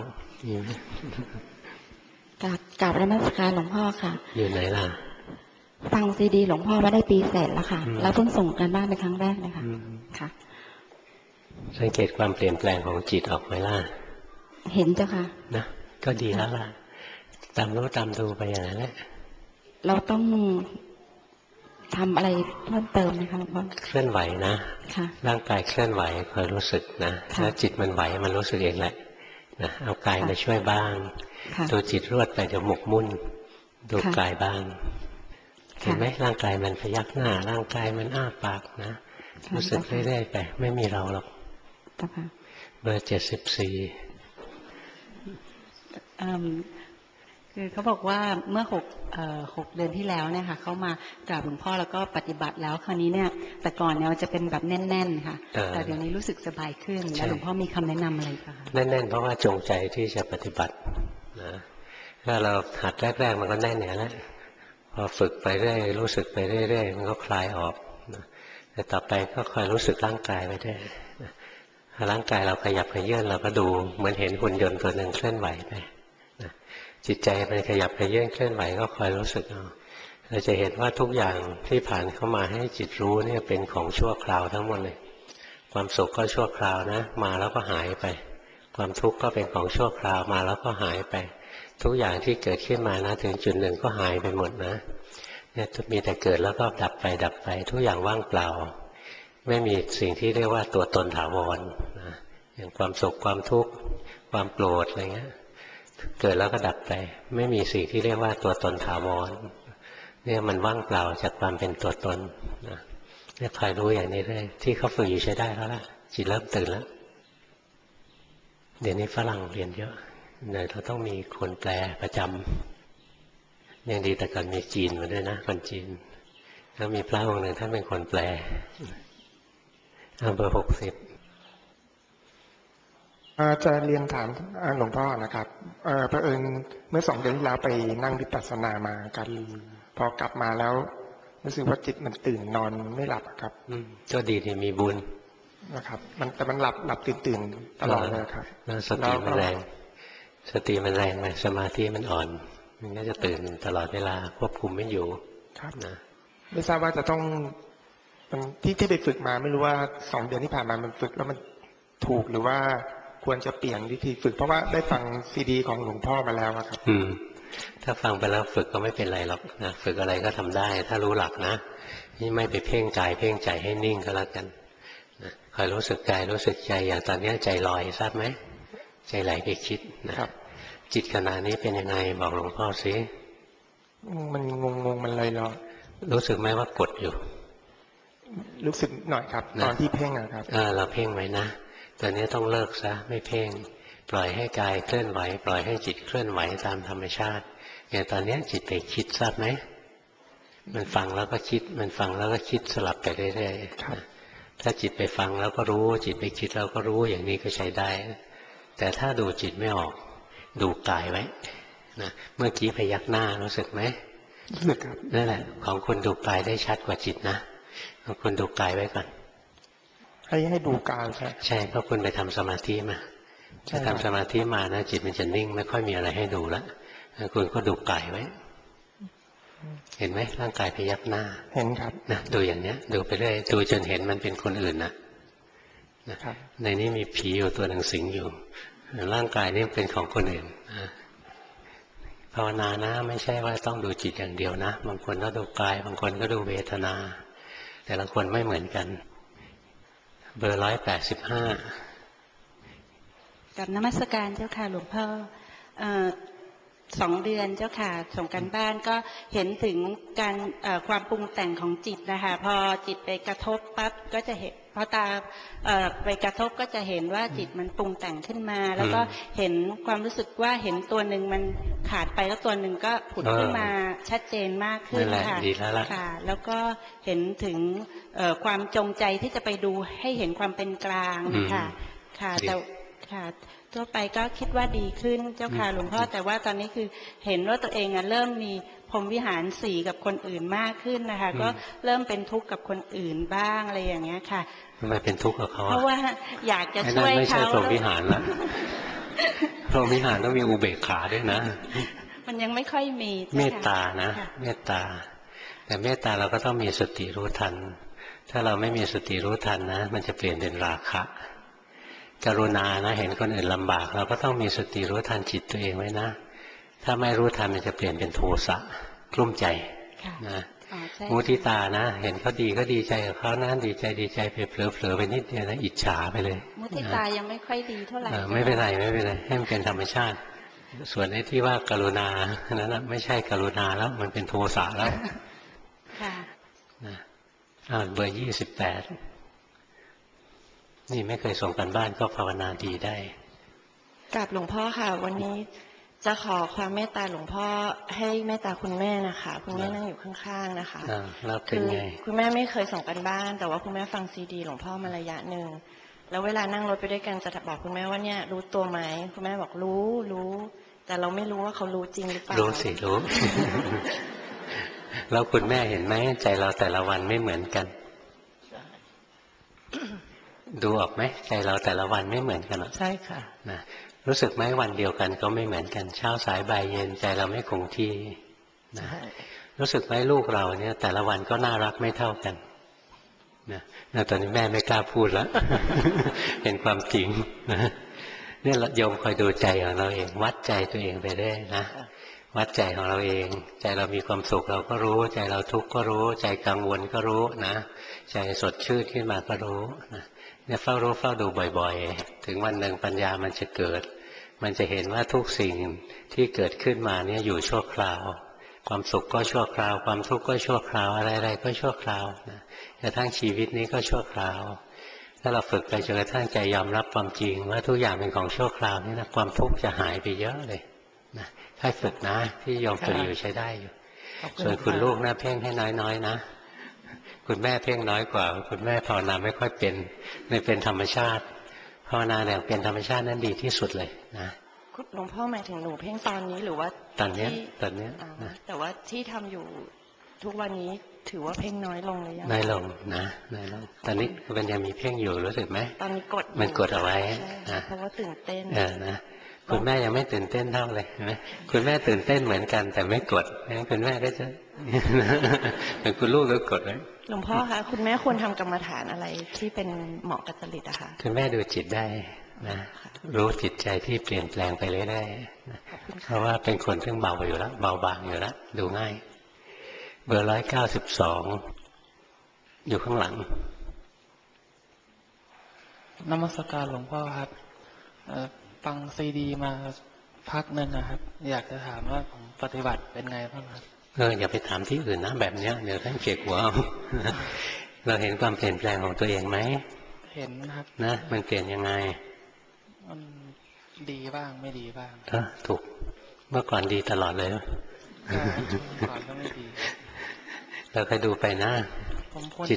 กราบนมัสการหลวงพ่อค่ะอยู่ไหนล่ะฟังซีดีหลวงพ่อมาได้ปีเศษแล้วค่ะแล้วเพิ่งส่งกันบ้านเป็นครั้งแรกเลยค่ะค่ะสังเกตความเปลี่ยนแปลงของจิตออกไหมล่ะเห็นเจ้าค่ะนะก็ดีแล้วล่ะตามรู้ตามดูไปอย่างนั้นแหละเราต้องทำอะไรเพิ่มเติมไหมคะหลวงพ่อเคลื่อนไหวนะร่างกายเคลื่อนไหวคอยรู้สึกนะแล้วจิตมันไหวมันรู้สึกเองแหละนะเอากายมาช่วยบ้างดูจิตรวดไปเดี๋ยวหมกมุ่นดูกายบ้างเห็นไหมร่างกายมันพยักหน้าร่างกายมันอ้าปากนะรู้สึกเรื่อยๆไปไม่มีเราหรอกเบอร์74 คือเขาบอกว่าเมื่อ6 เดือนที่แล้วเนี่ยค่ะเขามากราบหลวงพ่อแล้วก็ปฏิบัติแล้วคราวนี้เนี่ยแต่ก่อนเนี่ยจะเป็นแบบแน่นๆค่ะแต่เดี๋ยวนี้รู้สึกสบายขึ้นแล้วหลวงพ่อมีคำแนะนำอะไรคะแน่นๆเพราะว่าจงใจที่จะปฏิบัตินะถ้าเราหัดแรกๆมันก็แน่นอย่างนั้นแหละพอฝึกไปเรื่อยรู้สึกไปเรื่อยๆมันก็คลายออกนะแต่ต่อไปก็คอยรู้สึกร่างกายไปด้วยร่างกายเราขยับขยื่นเราก็ดูเหมือนเห็นหุ่นยนต์ตัวหนึ่งเคลื่อนไหวไปจิตใจมันขยับขยื่นเคลื่อนไหวก็คอยรู้สึกเอาเราจะเห็นว่าทุกอย่างที่ผ่านเข้ามาให้จิตรู้เนี่ยเป็นของชั่วคราวทั้งหมดเลยความสุขก็ชั่วคราวนะมาแล้วก็หายไปความทุกข์ก็เป็นของชั่วคราวมาแล้วก็หายไปทุกอย่างที่เกิดขึ้นมานะถึงจุดหนึ่งก็หายไปหมดนะเนี่ยมีแต่เกิดแล้วก็ดับไปดับไปทุกอย่างว่างเปล่าไม่มีสิ่งที่เรียกว่าตัวตนถาวรนะอย่างความสุขความทุกข์ความโกรธอะไรเงี้ยเกิดแล้วก็ดับไปไม่มีสิ่งที่เรียกว่าตัวตนถาวรเนี่ยมันว่างเปล่าจากความเป็นตัวตนนะเนี่ยคอยรู้อย่างนี้เลยที่เขาฝึกอยู่ใช้ได้แล้วล่ะจิตเริ่มตื่นแล้วเดี๋ยวนี้ฝรั่งเรียนเยอะเนี่ยเราต้องมีคนแปลประจำยังดีแต่ก่อนมีจีนมาด้วยนะคนจีนแล้วมีพระองค์หนึ่งท่านเป็นคนแปลเบอร์60 จะเรียนถามหลวงพ่อนะครับเผอิญเมื่อ2 เดือนที่แล้วไปนั่งวิปัสสนามากันพอกลับมาแล้วรู้สึกว่าจิตมันตื่นนอนไม่หลับครับก็ดีที่มีบุญนะครับแต่มันหลับตื่นตลอดเลยครับสติมันแรงสติมันแรงไงสมาธิมันอ่อนมันก็จะตื่นตลอดเวลาควบคุมไม่อยู่ครับนะไม่ทราบว่าจะต้องที่ไปฝึกมาไม่รู้ว่า2 เดือนที่ผ่านมามันฝึกแล้วมันถูกหรือว่าควรจะเปลี่ยนวิธีฝึกเพราะว่าได้ฟังซีดีของหลวงพ่อมาแล้วครับถ้าฟังไปแล้วฝึกก็ไม่เป็นไรหรอกนะฝึกอะไรก็ทำได้ถ้ารู้หลักนะนี่ไม่ไปเพ่งกายเพ่งใจให้นิ่งก็แล้วกันนะคอยรู้สึกกายรู้สึกใจอย่างตอนนี้ใจลอยทราบไหมใจไหลไปคิดนะครับจิตขณะนี้เป็นยังไงบอกหลวงพ่อสิมันงงมันลอยรู้สึกไหมว่ากดอยู่รู้สึกหน่อยครับตอนที่เพ่งนะครับเราเพ่งไว้นะตอนนี้ต้องเลิกซะไม่เพ่งปล่อยให้กายเคลื่อนไหวปล่อยให้จิตเคลื่อนไหวตามธรรมชาติอย่างตอนนี้จิตไปคิดทราบไหมมันฟังแล้วก็คิดมันฟังแล้วก็คิดสลับไปเรื่อยๆถ้าจิตไปฟังแล้วก็รู้จิตไปคิดแล้วก็รู้อย่างนี้ก็ใช้ได้แต่ถ้าดูจิตไม่ออกดูกายไว้นะเมื่อกี้พยักหน้ารู้สึกไหมรู้สึกครับนั่นแหละของคุณดูกายได้ชัดกว่าจิตนะของคุณดูกายไว้ก่อนให้ดูกายใช่เพราะคุณไปทำสมาธิมาจะทำสมาธิมานะจิตมันจะนิ่งไม่ค่อยมีอะไรให้ดูละคุณก็ดูกายไว้เห็นไหมร่างกายพยักหน้าเห็นครับนะดูอย่างเนี้ยดูไปเรื่อยดูจนเห็นมันเป็นคนอื่นนะครับในนี้มีผีอยู่ตัวหนึ่งสิงอยู่ร่างกายนี่เป็นของคนอื่นภาวนานะไม่ใช่ว่าต้องดูจิตอย่างเดียวนะบางคนก็ดูกายบางคนก็ดูเวทนาแต่ละคนไม่เหมือนกันเบอร์185 กับนมัสการเจ้าค่ะหลวงพ่อ2 เดือนเจ้าค่ะส่งกันบ้านก็เห็นถึงการความปรุงแต่งของจิตนะคะพอจิตไปกระทบปั๊บก็จะเห็นพอตาไปกระทบก็จะเห็นว่าจิตมันปรุงแต่งขึ้นมาแล้วก็เห็นความรู้สึกว่าเห็นตัวหนึ่งมันขาดไปแล้วตัวหนึ่งก็ผุดขึ้นมาชัดเจนมากขึ้นค่ะค่ะแล้วก็เห็นถึงความจงใจที่จะไปดูให้เห็นความเป็นกลางนะคะค่ะแต่ค่ะทั่วไปก็คิดว่าดีขึ้นเจ้าค่ะหลวงพ่อแต่ว่าตอนนี้คือเห็นว่าตัวเองเริ่มมีพรหมวิหาร4กับคนอื่นมากขึ้นนะคะก็เริ่มเป็นทุกข์กับคนอื่นบ้างอะไรอย่างเงี้ยค่ะทำไมเป็นทุกข์กับเขาเพราะว่าอยากจะช่วยเขาไม่ใช่พรหมวิหารละพรหมวิหารต้องมีอุเบกขาด้วยนะมันยังไม่ค่อยมีเมตตานะเมตตาแต่เมตตาเราก็ต้องมีสติรู้ทันถ้าเราไม่มีสติรู้ทันนะมันจะเปลี่ยนเป็นราคะกรุณานะเห็นคนอื่นลำบากเราก็ต้องมีสติรู้ทันจิตตัวเองไว้นะถ้าไม่รู้ทันมันจะเปลี่ยนเป็นโทสะกลุ้มใจนะมุทิตานะเห็นเขาดีก็ดีใจกับเขานะดีใจไปเผลอไปนิดเดียวนะอิจฉาไปเลยมุทิตายังไม่ค่อยดีเท่าไหร่ไม่เป็นไรให้มันเป็นธรรมชาติส่วนไอ้ที่ว่ากรุณานั้นไม่ใช่กรุณาแล้วมันเป็นโทสะแล้วค่ะเบอร์28นี่ไม่เคยส่งกันบ้านก็ภาวนาดีได้กราบหลวงพ่อค่ะวันนี้จะขอความเมตตาหลวงพ่อให้เมตตาคุณแม่นะคะคุณแม่นั่งอยู่ข้างๆนะคะคือคุณแม่ไม่เคยส่งกันบ้านแต่ว่าคุณแม่ฟังซีดีหลวงพ่อมาระยะหนึ่งแล้วเวลานั่งรถไปด้วยกันจะบอกคุณแม่ว่าเนี่ยรู้ตัวไหมคุณแม่บอกรู้แต่เราไม่รู้ว่าเขารู้จริงหรือเปล่ารู้สิรู้ แล้วคุณแม่เห็นไหมใจเราแต่ละวันไม่เหมือนกัน ดูออกไหมใจเราแต่ละวันไม่เหมือนกันหรอใช่ค่ะนะรู้สึกไหมวันเดียวกันก็ไม่เหมือนกันเช้าสายบ่ายเย็นใจเราไม่คงที่นะรู้สึกไหมลูกเราเนี่ยแต่ละวันก็น่ารักไม่เท่ากันนะตอนนี้แม่ไม่กล้าพูดแล้ว เป็นความจริงนะเนี่ยโยมคอยดูใจของเราเองวัดใจตัวเองไปได้นะวัดใจของเราเองใจเรามีความสุขเราก็รู้ใจเราทุกข์ก็รู้ใจกังวลก็รู้นะใจสดชื่นขึ้นมาก็รู้นะเนี่ยเฝ้ารู้เฝ้าดูบ่อยๆถึงวันหนึ่งปัญญามันจะเกิดมันจะเห็นว่าทุกสิ่งที่เกิดขึ้นมาเนี่ยอยู่ชั่วคราวความสุขก็ชั่วคราวความทุกข์ก็ชั่วคราวอะไรๆก็ชั่วคราวนะกระทั่งชีวิตนี้ก็ชั่วคราวถ้าเราฝึกไปจนกระทั่งใจยอมรับความจริงว่าทุกอย่างเป็นของชั่วคราวนี่นะความทุกข์จะหายไปเยอะเลยนะให้ฝึกนะที่ยอมฝึกอยู่ใช้ได้อยู่ส่วนคุณลูกนะเพ่งให้น้อยๆนะคุณแม่เพ่งน้อยกว่าคุณแม่ภาวนาไม่ค่อยเป็นธรรมชาติภาวนาอย่างเป็นธรรมชาตินั้นดีที่สุดเลยนะหลวงพ่อหมายถึงหนูเพ่งตอนนี้หรือว่าตอนนี้นะแต่ว่าที่ทำอยู่ทุกวันนี้ถือว่าเพ่งน้อยลงเลยยังน้อยลงนะน้อยลงตอนนี้มันยังมีเพ่งอยู่รู้สึกไหมตอนนี้มันกดเอาไว้นะเพราะว่าตื่นเต้นนะคุณแม่ยังไม่ตื่นเต้นเท่าเลยไหมคุณแม่ตื่นเต้นเหมือนกันแต่ไม่กดงั้นคุณแม่ก็จะเป็นคุณลูกก็กดไว้หลวงพ่อคะคุณแม่ควรทำกรรมฐานอะไรที่เป็นเหมาะกับจริตอะคะคุณแม่ดูจิตได้นะรู้จิตใจที่เปลี่ยนแปลงไปเรื่อยๆนะเพราะว่าเป็นคนที่เบาอยู่แล้วเบาบางอยู่แล้วดูง่ายเบอร์192อยู่ข้างหลังนมัสการหลวงพ่อครับฟังซีดีมาพักนึงนะครับอยากจะถามว่าผมปฏิบัติเป็นไงบ้างครับอย่าไปถามที่อื่นนะแบบเนี้ยเดี๋ยวท่านเก็บหัวเราเห็นความเปลี่ยนแปลงของตัวเองไหมเห็นครับนะมันเปลี่ยนยังไงมันดีบ้างไม่ดีบ้างถูกเมื่อก่อนดีตลอดเลยก่อนก็ไม่ดีเราเคยดูไปนะผมควร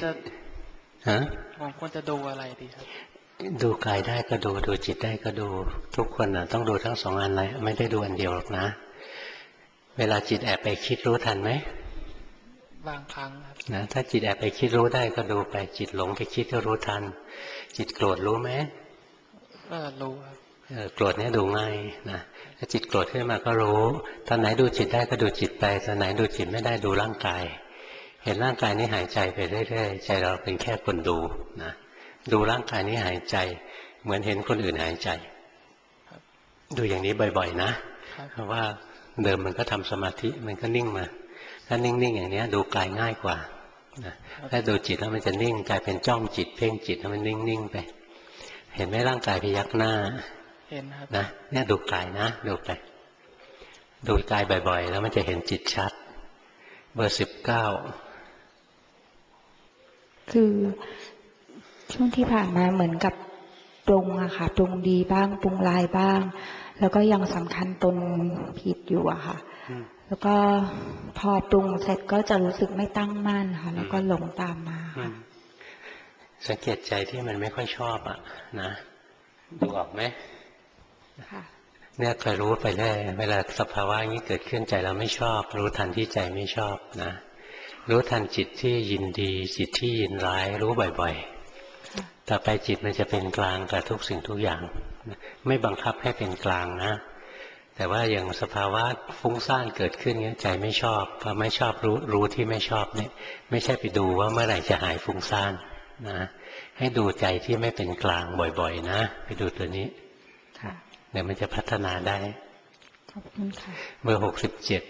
จะดูอะไรดีครับดูกายได้ก็ดูจิตได้ก็ดูทุกคนต้องดูทั้งสองอันเลยไม่ได้ดูอันเดียวหรอกนะเวลาจิตแอบไปคิดรู้ทันไหมบางครั้งครับนะถ้าจิตแอบไปคิดรู้ได้ก็ดูไปจิตหลงไปคิดก็รู้ทันจิตโกรธรู้ไหมรู้ครับโกรธเนี่ยดูง่ายนะถ้าจิตโกรธขึ้นมาก็รู้ตอนไหนดูจิตได้ก็ดูจิตไปตอนไหนดูจิตไม่ได้ดูร่างกายเห็นร่างกายนี้หายใจไปเรื่อยๆใจเราเป็นแค่คนดูนะดูร่างกายนี้หายใจเหมือนเห็นคนอื่นหายใจดูอย่างนี้บ่อยๆนะเพราะว่าเดิมมันก็ทำสมาธิมันก็นิ่งมาถ้านิ่งๆอย่างนี้ดูกายง่ายกว่าถ้าดูจิตแล้วมันจะนิ่งกลายเป็นจ้องจิตเพ่งจิตแล้วมันนิ่งๆไปเห็นไหมร่างกายพยักหน้าเห็นครับนะเนี่ยดูกายนะดูไปดูกายบ่อยๆแล้วมันจะเห็นจิตชัดเบอร์19 คือช่วงที่ผ่านมาเหมือนกับปรุงอะค่ะปรุงดีบ้างปรุงลายบ้างแล้วก็ยังสำคัญตนผิดอยู่อะค่ะแล้วก็พอปรุงเสร็จก็จะรู้สึกไม่ตั้งมั่นค่ะแล้วก็หลงตามมาสังเกตใจที่มันไม่ค่อยชอบอะนะดูออกไหมเนี่ยคอยรู้ไปเรื่อยเวลาสภาวะนี้เกิดขึ้นใจเราไม่ชอบรู้ทันที่ใจไม่ชอบนะรู้ทันจิตที่ยินดีจิตที่ยินร้ายรู้บ่อยๆต่อไปจิตมันจะเป็นกลางกับทุกสิ่งทุกอย่างไม่บังคับให้เป็นกลางนะแต่ว่าอย่างสภาวะฟุ้งซ่านเกิดขึ้นเงี้ยใจไม่ชอบพอไม่ชอบรู้ที่ไม่ชอบเนี่ยไม่ใช่ไปดูว่าเมื่อไหร่จะหายฟุ้งซ่านนะให้ดูใจที่ไม่เป็นกลางบ่อยๆนะไปดูตัวนี้เดี๋ยวมันจะพัฒนาได้ขอบคุณค่ะเบอร์67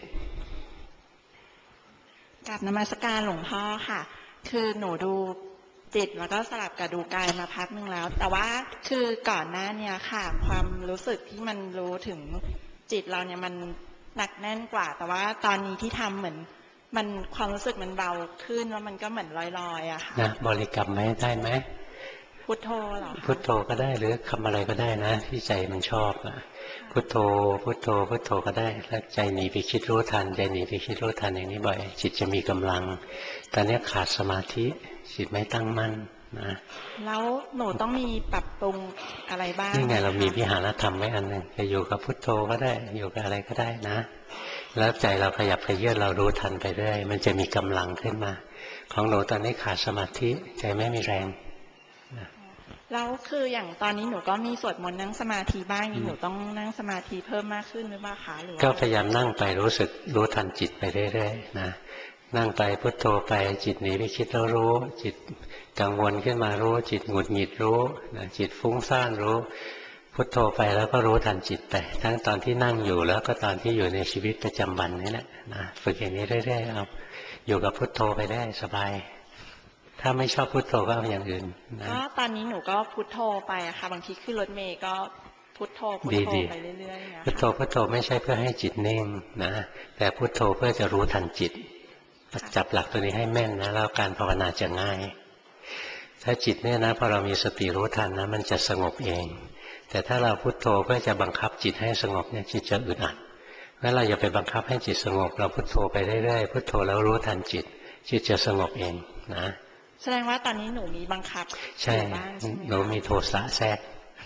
กราบนมัสการหลวงพ่อค่ะคือหนูดูจิตแล้วก็สลับกับดูกายมาพักนึงแล้วแต่ว่าคือก่อนหน้านี้ค่ะความรู้สึกที่มันรู้ถึงจิตเราเนี่ยมันหนักแน่นกว่าแต่ว่าตอนนี้ที่ทำเหมือนมันความรู้สึกมันเบาขึ้นแล้วมันก็เหมือนลอยๆอะค่ะนะบริกรรมไหมได้ไหมพุทโธเหรอคะพุทโธก็ได้หรือคำอะไรก็ได้นะที่ใจมันชอบพุทโธพุทโธพุทโธก็ได้แล้วใจหนีไปคิดรู้ทันใจหนีไปคิดรู้ทันอย่างนี้บ่อยจิตจะมีกำลังตอนนี้ขาดสมาธิจิตไม่ตั้งมั่นนะแล้วหนูต้องมีปรับปรุงอะไรบ้างนี่ไงเรามีวิหารธรรมไว้อันหนึ่งจะอยู่กับพุทโธก็ได้อยู่กับอะไรก็ได้นะแล้วใจเราขยับขยื่นเรารู้ทันไปเรื่อยมันจะมีกำลังขึ้นมาของหนูตอนนี้ขาดสมาธิใจไม่มีแรงแล้วคืออย่างตอนนี้หนูก็มีสวดมนต์นั่งสมาธิบ้างหนูต้องนั่งสมาธิเพิ่มมากขึ้นหรือเปล่าคะหรือก็พยายามนั่งไปรู้สึกรู้ทันจิตไปเรื่อยๆนะนั่งไปพุทโธไปจิตหนีไปคิดแล้วรู้จิตกังวลขึ้นมารู้จิตหงุดหงิดรู้จิตฟุ้งซ่านรู้พุทโธไปแล้วก็รู้ทันจิตไปทั้งตอนที่นั่งอยู่แล้วก็ตอนที่อยู่ในชีวิตประจำวันนี่แหละนะฝึกอย่างนี้เรื่อยๆเอาอยู่กับพุทโธไปได้สบายถ้าไม่ชอบพุทโธก็เอาอย่างอื่นนะก็ตอนนี้หนูก็พุทโธไปอะค่ะบางทีขึ้นรถเมล์ก็พุทโธพุทโธไปเรื่อยๆพุทโธพุทโธไม่ใช่เพื่อให้จิตนิ่งนะแต่พุทโธเพื่อจะรู้ทันจิตจับหลักตัวนี้ให้แม่นนะแล้วการภาวนาจะง่ายถ้าจิตเนี่ยนะพอเรามีสติรู้ทันนะมันจะสงบเองแต่ถ้าเราพุทโธเพื่อจะบังคับจิตให้สงบเนี่ยจิตจะอึดอัดงั้นเราอย่าไปบังคับให้จิตสงบเราพุทโธไปเรื่อยๆพุทโธแล้วรู้ทันจิตจิตจะสงบเองนะแสดงว่าตอนนี้หนูมีบังคับใช่หนูมีโทสะแทรก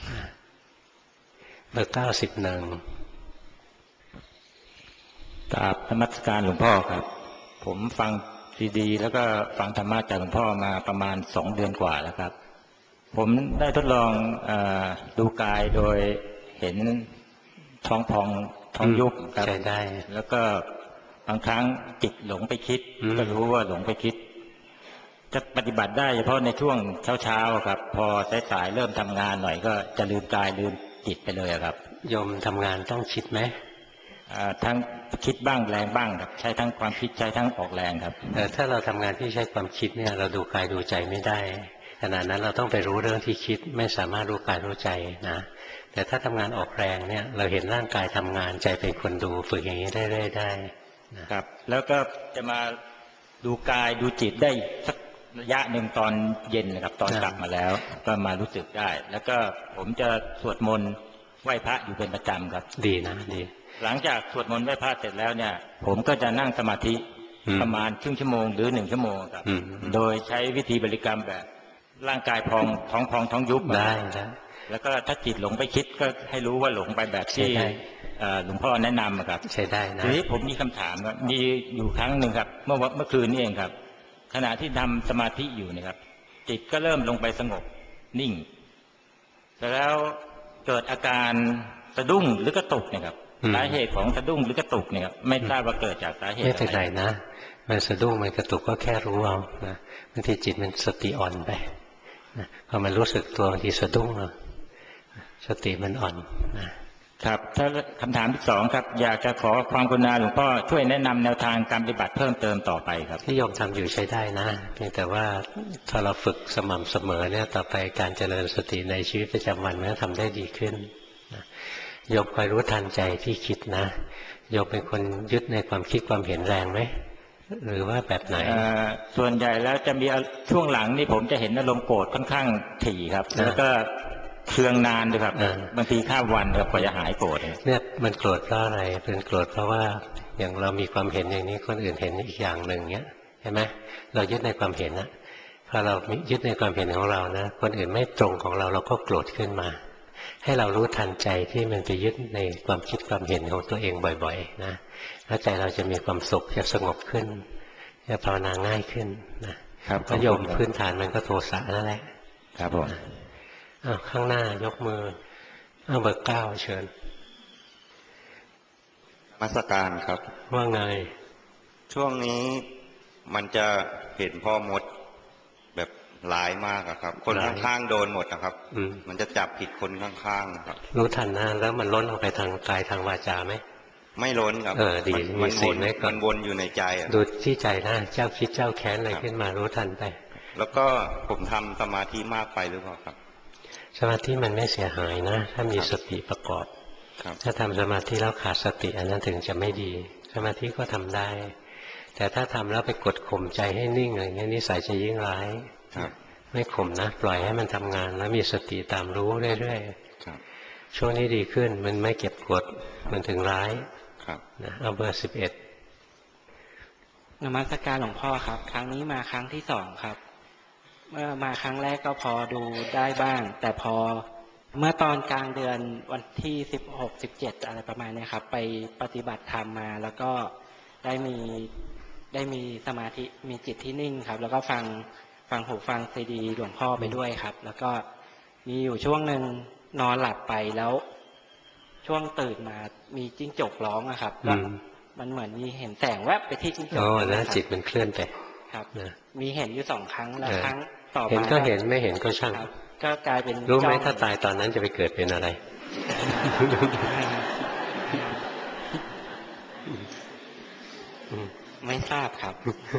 เบอร์91 กราบนมัสการหลวงพ่อครับผมฟังซีดีแล้วก็ฟังธรรมะจากหลวงพ่อมาประมาณ2 เดือนกว่าแล้วครับผมได้ทดลองดูกายโดยเห็นท้องพองท้องยุบครับได้แล้วก็บางครั้งจิตหลงไปคิดก็รู้ว่าหลงไปคิดจะปฏิบัติได้เฉพาะในช่วงเช้าๆครับพอสายๆเริ่มทำงานหน่อยก็จะลืมกายลืมจิตไปเลยครับโยมทำงานต้องคิดไหมทั้งคิดบ้างแรงบ้างครับใช้ทั้งความคิดใช้ทั้งออกแรงครับถ้าเราทำงานที่ใช้ความคิดเนี่ยเราดูกายดูใจไม่ได้ขณะนั้นเราต้องไปรู้เรื่องที่คิดไม่สามารถรู้กายรู้ใจนะแต่ถ้าทำงานออกแรงเนี่ยเราเห็นร่างกายทำงานใจเป็นคนดูฝึกอย่างนี้ได้เรื่อยๆได้นะครับแล้วก็จะมาดูกายดูจิตได้สักระยะหนึ่งตอนเย็นนะครับตอนกลับมาแล้วก็มารู้สึกได้แล้วก็ผมจะสวดมนต์ไหว้พระอยู่เป็นประจำครับดีนะดีหลังจากสวดมนต์ไหว้พระเสร็จแล้วเนี่ยผมก็จะนั่งสมาธิประมาณครึ่งชั่วโมงหรือ1 ชั่วโมงครับโดยใช้วิธีบริกรรมแบบร่างกายพองท้องยุบได้แล้วก็ถ้าจิตหลงไปคิดก็ให้รู้ว่าหลงไปแบบที่หลวงพ่อแนะนำครับใช่ได้นะทีนี้ผมมีคำถามครับมีอยู่ครั้งหนึ่งครับเมื่อคืนนี้เองครับขณะที่ทำสมาธิอยู่นะครับจิตก็เริ่มลงไปสงบนิ่งแต่แล้วเกิดอาการสะดุ้งหรือกระตุกเนี่ยครับสาเหตุของสะดุ้งหรือกระตุกเนี่ยไม่ทราบว่าเกิดจากสาเหตุไม่เป็นไรนะมันสะดุ้งมันกระตุกก็แค่รู้เอานะบางทีจิตมันสติอ่อนไปนะพอมันรู้สึกตัวบางทีสะดุ้งสติมันอ่อนนะครับถ้าคำถามที่2ครับอยากจะขอความกรุณาหลวงพ่อช่วยแนะนำแนวทางการปฏิบัติเพิ่มเติมต่อไปครับที่โยมทำอยู่ใช้ได้นะเพียงแต่ว่าถ้าเราฝึกสม่ำเสมอเนี่ยต่อไปการเจริญสติในชีวิตประจำวันมันก็ทำได้ดีขึ้นโยมคอยรู้ทันใจที่คิดนะโยมเป็นคนยึดในความคิดความเห็นแรงไหมหรือว่าแบบไหนส่วนใหญ่แล้วจะมีช่วงหลังนี่ผมจะเห็นอารมณ์โกรธค่อนข้างถี่ครับแล้วก็เคืองนานด้วยครับบางทีข้ามวันครับกว่าจะหายโกรธเนี่ยมันโกรธเพราะอะไรเป็นโกรธเพราะว่าอย่างเรามีความเห็นอย่างนี้คนอื่นเห็นอีกอย่างหนึ่งเนี้ยเห็นไหมเรายึดในความเห็นนะพอเรายึดในความเห็นของเรานะคนอื่นไม่ตรงของเราเราก็โกรธขึ้นมาให้เรารู้ทันใจที่มันไปยึดในความคิดความเห็นของตัวเองบ่อยๆนะแล้วใจเราจะมีความสุขจะสงบขึ้นจะภาวนาง่ายขึ้นนะครับพโยมพื้นฐานมันก็โทสะนั่นแหละครับผมข้างหน้ายกมือเบอร์9เชิญมัสการครับว่าไงช่วงนี้มันจะเห็นพ่อมดแบบหลายมากครับคนข้างๆโดนหมดนะครับมันจะจับผิดคนข้างๆครับรู้ทันนะแล้วมันล้นออกไปทางกายทางวาจาไหมไม่ล้นครับดีมีศีลไว้ก่อนวนอยู่ในใจดูที่ใจนะเจ้าคิดเจ้าแค้นอะไรขึ้นมารู้ทันไปแล้วก็ผมทำสมาธิมากไปหรือเปล่าครับสมาธิมันไม่เสียหายนะถ้ามีสติประกอบถ้าทำสมาธิแล้วขาดสติอันนั้นถึงจะไม่ดีสมาธิก็ทำได้แต่ถ้าทำแล้วไปกดข่มใจให้นิ่งอะไรเงี้ยนิสัยจะยิ่งร้ายไม่ข่มนะปล่อยให้มันทำงานแล้วมีสติตามรู้เรื่อยๆช่วงนี้ดีขึ้นมันไม่เก็บกดมันถึงร้ายนะเอาเบอร์11 นมัสการหลวงพ่อครับครั้งนี้มาครั้งที่2ครับเมื่อมาครั้งแรกก็พอดูได้บ้างแต่พอเมื่อตอนกลางเดือนวันที่16-17อะไรประมาณนี้ครับไปปฏิบัติธรรมมาแล้วก็ได้มีสมาธิมีจิตที่นิ่งครับแล้วก็ฟังหูฟังซีดีหลวงพ่อไปด้วยครับแล้วก็มีอยู่ช่วงหนึ่งนอนหลับไปแล้วช่วงตื่นมามีจิ้งจกร้องอะครับมันเหมือนมีเห็นแสงแวบไปที่จิ้งจกนะจิตมันเคลื่อนไปครับมีเห็นอยู่2 ครั้งแล้วครั้งต่อมาเห็นก็เห็นไม่เห็นก็ช่างก็กลายเป็นรู้ไหมถ้าตายตอนนั้นจะไปเกิดเป็นอะไรไม่ทราบครับ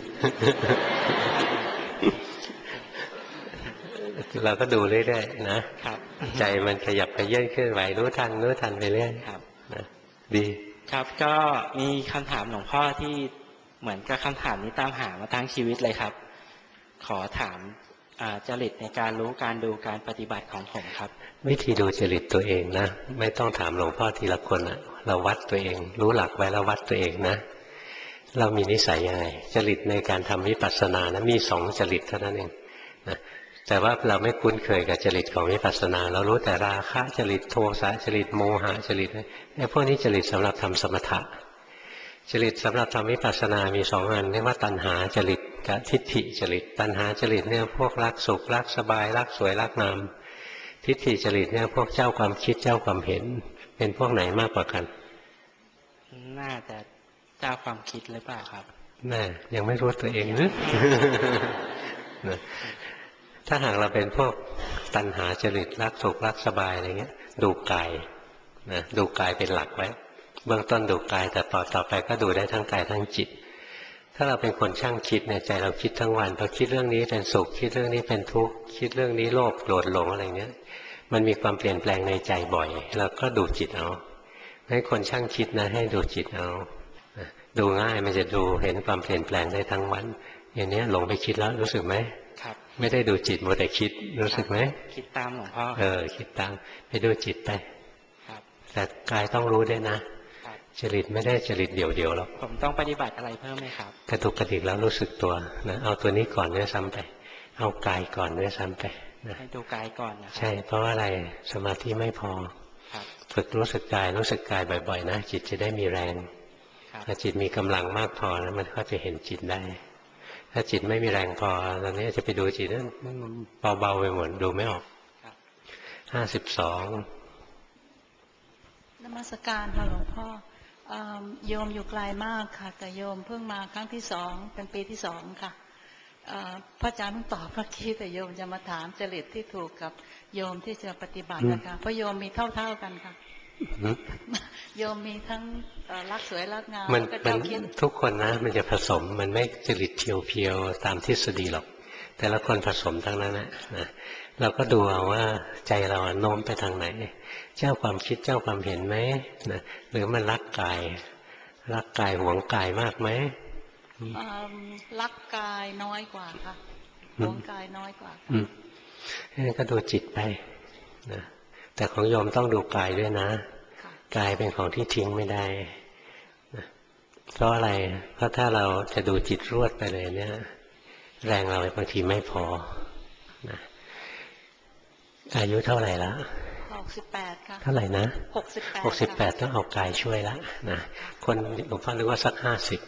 เราก็ดูเรื่อยๆนะครับใจมันขยับไปเยื่นเคลื่อนไหวรู้ทันไปเรื่อยครับนะดีครับก็มีคำถามหลวงพ่อที่เหมือนกับคำถามนี้ตามหามาทั้งชีวิตเลยครับขอถามจริตในการรู้การดูการปฏิบัติของผมครับวิธีดูจริตตัวเองนะไม่ต้องถามหลวงพ่อทีละคนนะเราวัดตัวเองรู้หลักไว้แล้ววัดตัวเองนะเรามีนิสัยยังไงจริตในการทำวิปัสสนานะมี2 จริตเท่านั้นเองนะแต่ว่าเราไม่คุ้นเคยกับจริตของวิปัสสนาเรารู้แต่ราคะจริตโทสะจริตโมหะจริตไอ้พวกนี้จริตสำหรับทำสมถะจริตสำหรับทำวิปัสสนามี2 อันเรียกว่าตัณหาจริตกับทิฏฐิจริตตัณหาจริตเนี่ยพวกรักสุขรักสบายรักสวยรักงามทิฏฐิจริตเนี่ยพวกเจ้าความคิดเจ้าความเห็นเป็นพวกไหนมากกว่ากันน่าจะเจ้าความคิดหรือเปล่าครับน่ายังไม่รู้ตัวเองหรือ ถ้าหากเราเป็นพวกตัณหาจริตรักสุขรักสบายอะไรเงี้ยดูกายนะดูกายเป็นหลักไว้เบื้องต้นดูกายแต่ต่อไปก็ดูได้ทั้งกายทั้งจิตถ้าเราเป็นคนช่างคิดเนี่ยใจเราคิดทั้งวันพอคิดเรื่องนี้เป็นสุขคิดเรื่องนี้เป็นทุกข์คิดเรื่องนี้โลภโกรธหลงอะไรเงี้ยมันมีความเปลี่ยนแปลงในใจบ่อยเราก็ดูจิตเอาให้คนช่างคิดนะให้ดูจิตเอาดูง่ายมันจะดูเห็นความเปลี่ยนแปลงได้ทั้งวันอย่างนี้หลงไปคิดแล้วรู้สึกไหมครับไม่ได้ดูจิตมัวแต่คิดรู้สึกไหมคิดตามหลวงพ่อคิดตามไปดูจิตไปแต่กายต้องรู้ด้วยนะจริตไม่ได้จริตเดี่ยวๆหรอกผมต้องปฏิบัติอะไรเพิ่มไหมครับกระตุกกระดิกแล้วรู้สึกตัวนะเอาตัวนี้ก่อนด้วยซ้ำไปเอากายก่อนด้วยซ้ำไปนะให้ดูกายก่อนนะใช่เพราะว่าอะไรสมาธิไม่พอฝึกรู้สึกกายบ่อยๆนะจิตจะได้มีแรงถ้าจิตมีกำลังมากพอแล้วมันก็จะเห็นจิตได้ถ้าจิตไม่มีแรงพอตอนนี้จะไปดูจิตนั้นเบาๆไปหมดดูไม่ออก52 นมัสการค่ะหลวงพ่อโยมอยู่ไกลมากค่ะแต่โยมเพิ่งมาครั้งที่2เป็นปีที่2ค่ะพระอาจารย์เพิ่งตอบเมื่อกี้แต่โยมจะมาถามจริตที่ถูกกับโยมที่จะปฏิบัตินะคะเพราะโยมมีเท่ากันค่ะโยมมีทั้งรักสวยรักงามมันทุกคนนะมันจะผสมมันไม่จริตเพียวๆตามทฤษฎีหรอกแต่ละคนผสมทั้งนั้นนะเราก็ดูเอาว่าใจเราโน้มไปทางไหนเจ้าความคิดเจ้าความเห็นไหมนะหรือมันรักกายหวงกายมากไหมรักกายน้อยกว่าค่ะหวงกายน้อยกว่าก็ดูจิตไปนะแต่ของโยมต้องดูกายด้วยนะกายเป็นของที่ทิ้งไม่ได้นะเพราะอะไรเพราะถ้าเราจะดูจิตรวดไปเลยเนี่ยแรงเราบางทีไม่พอนะอายุเท่าไหร่ละ 68ค่ะเท่าไหร่นะ 68 ต้องเอากายช่วยละนะคนหลวงพ่อนึกว่าสัก50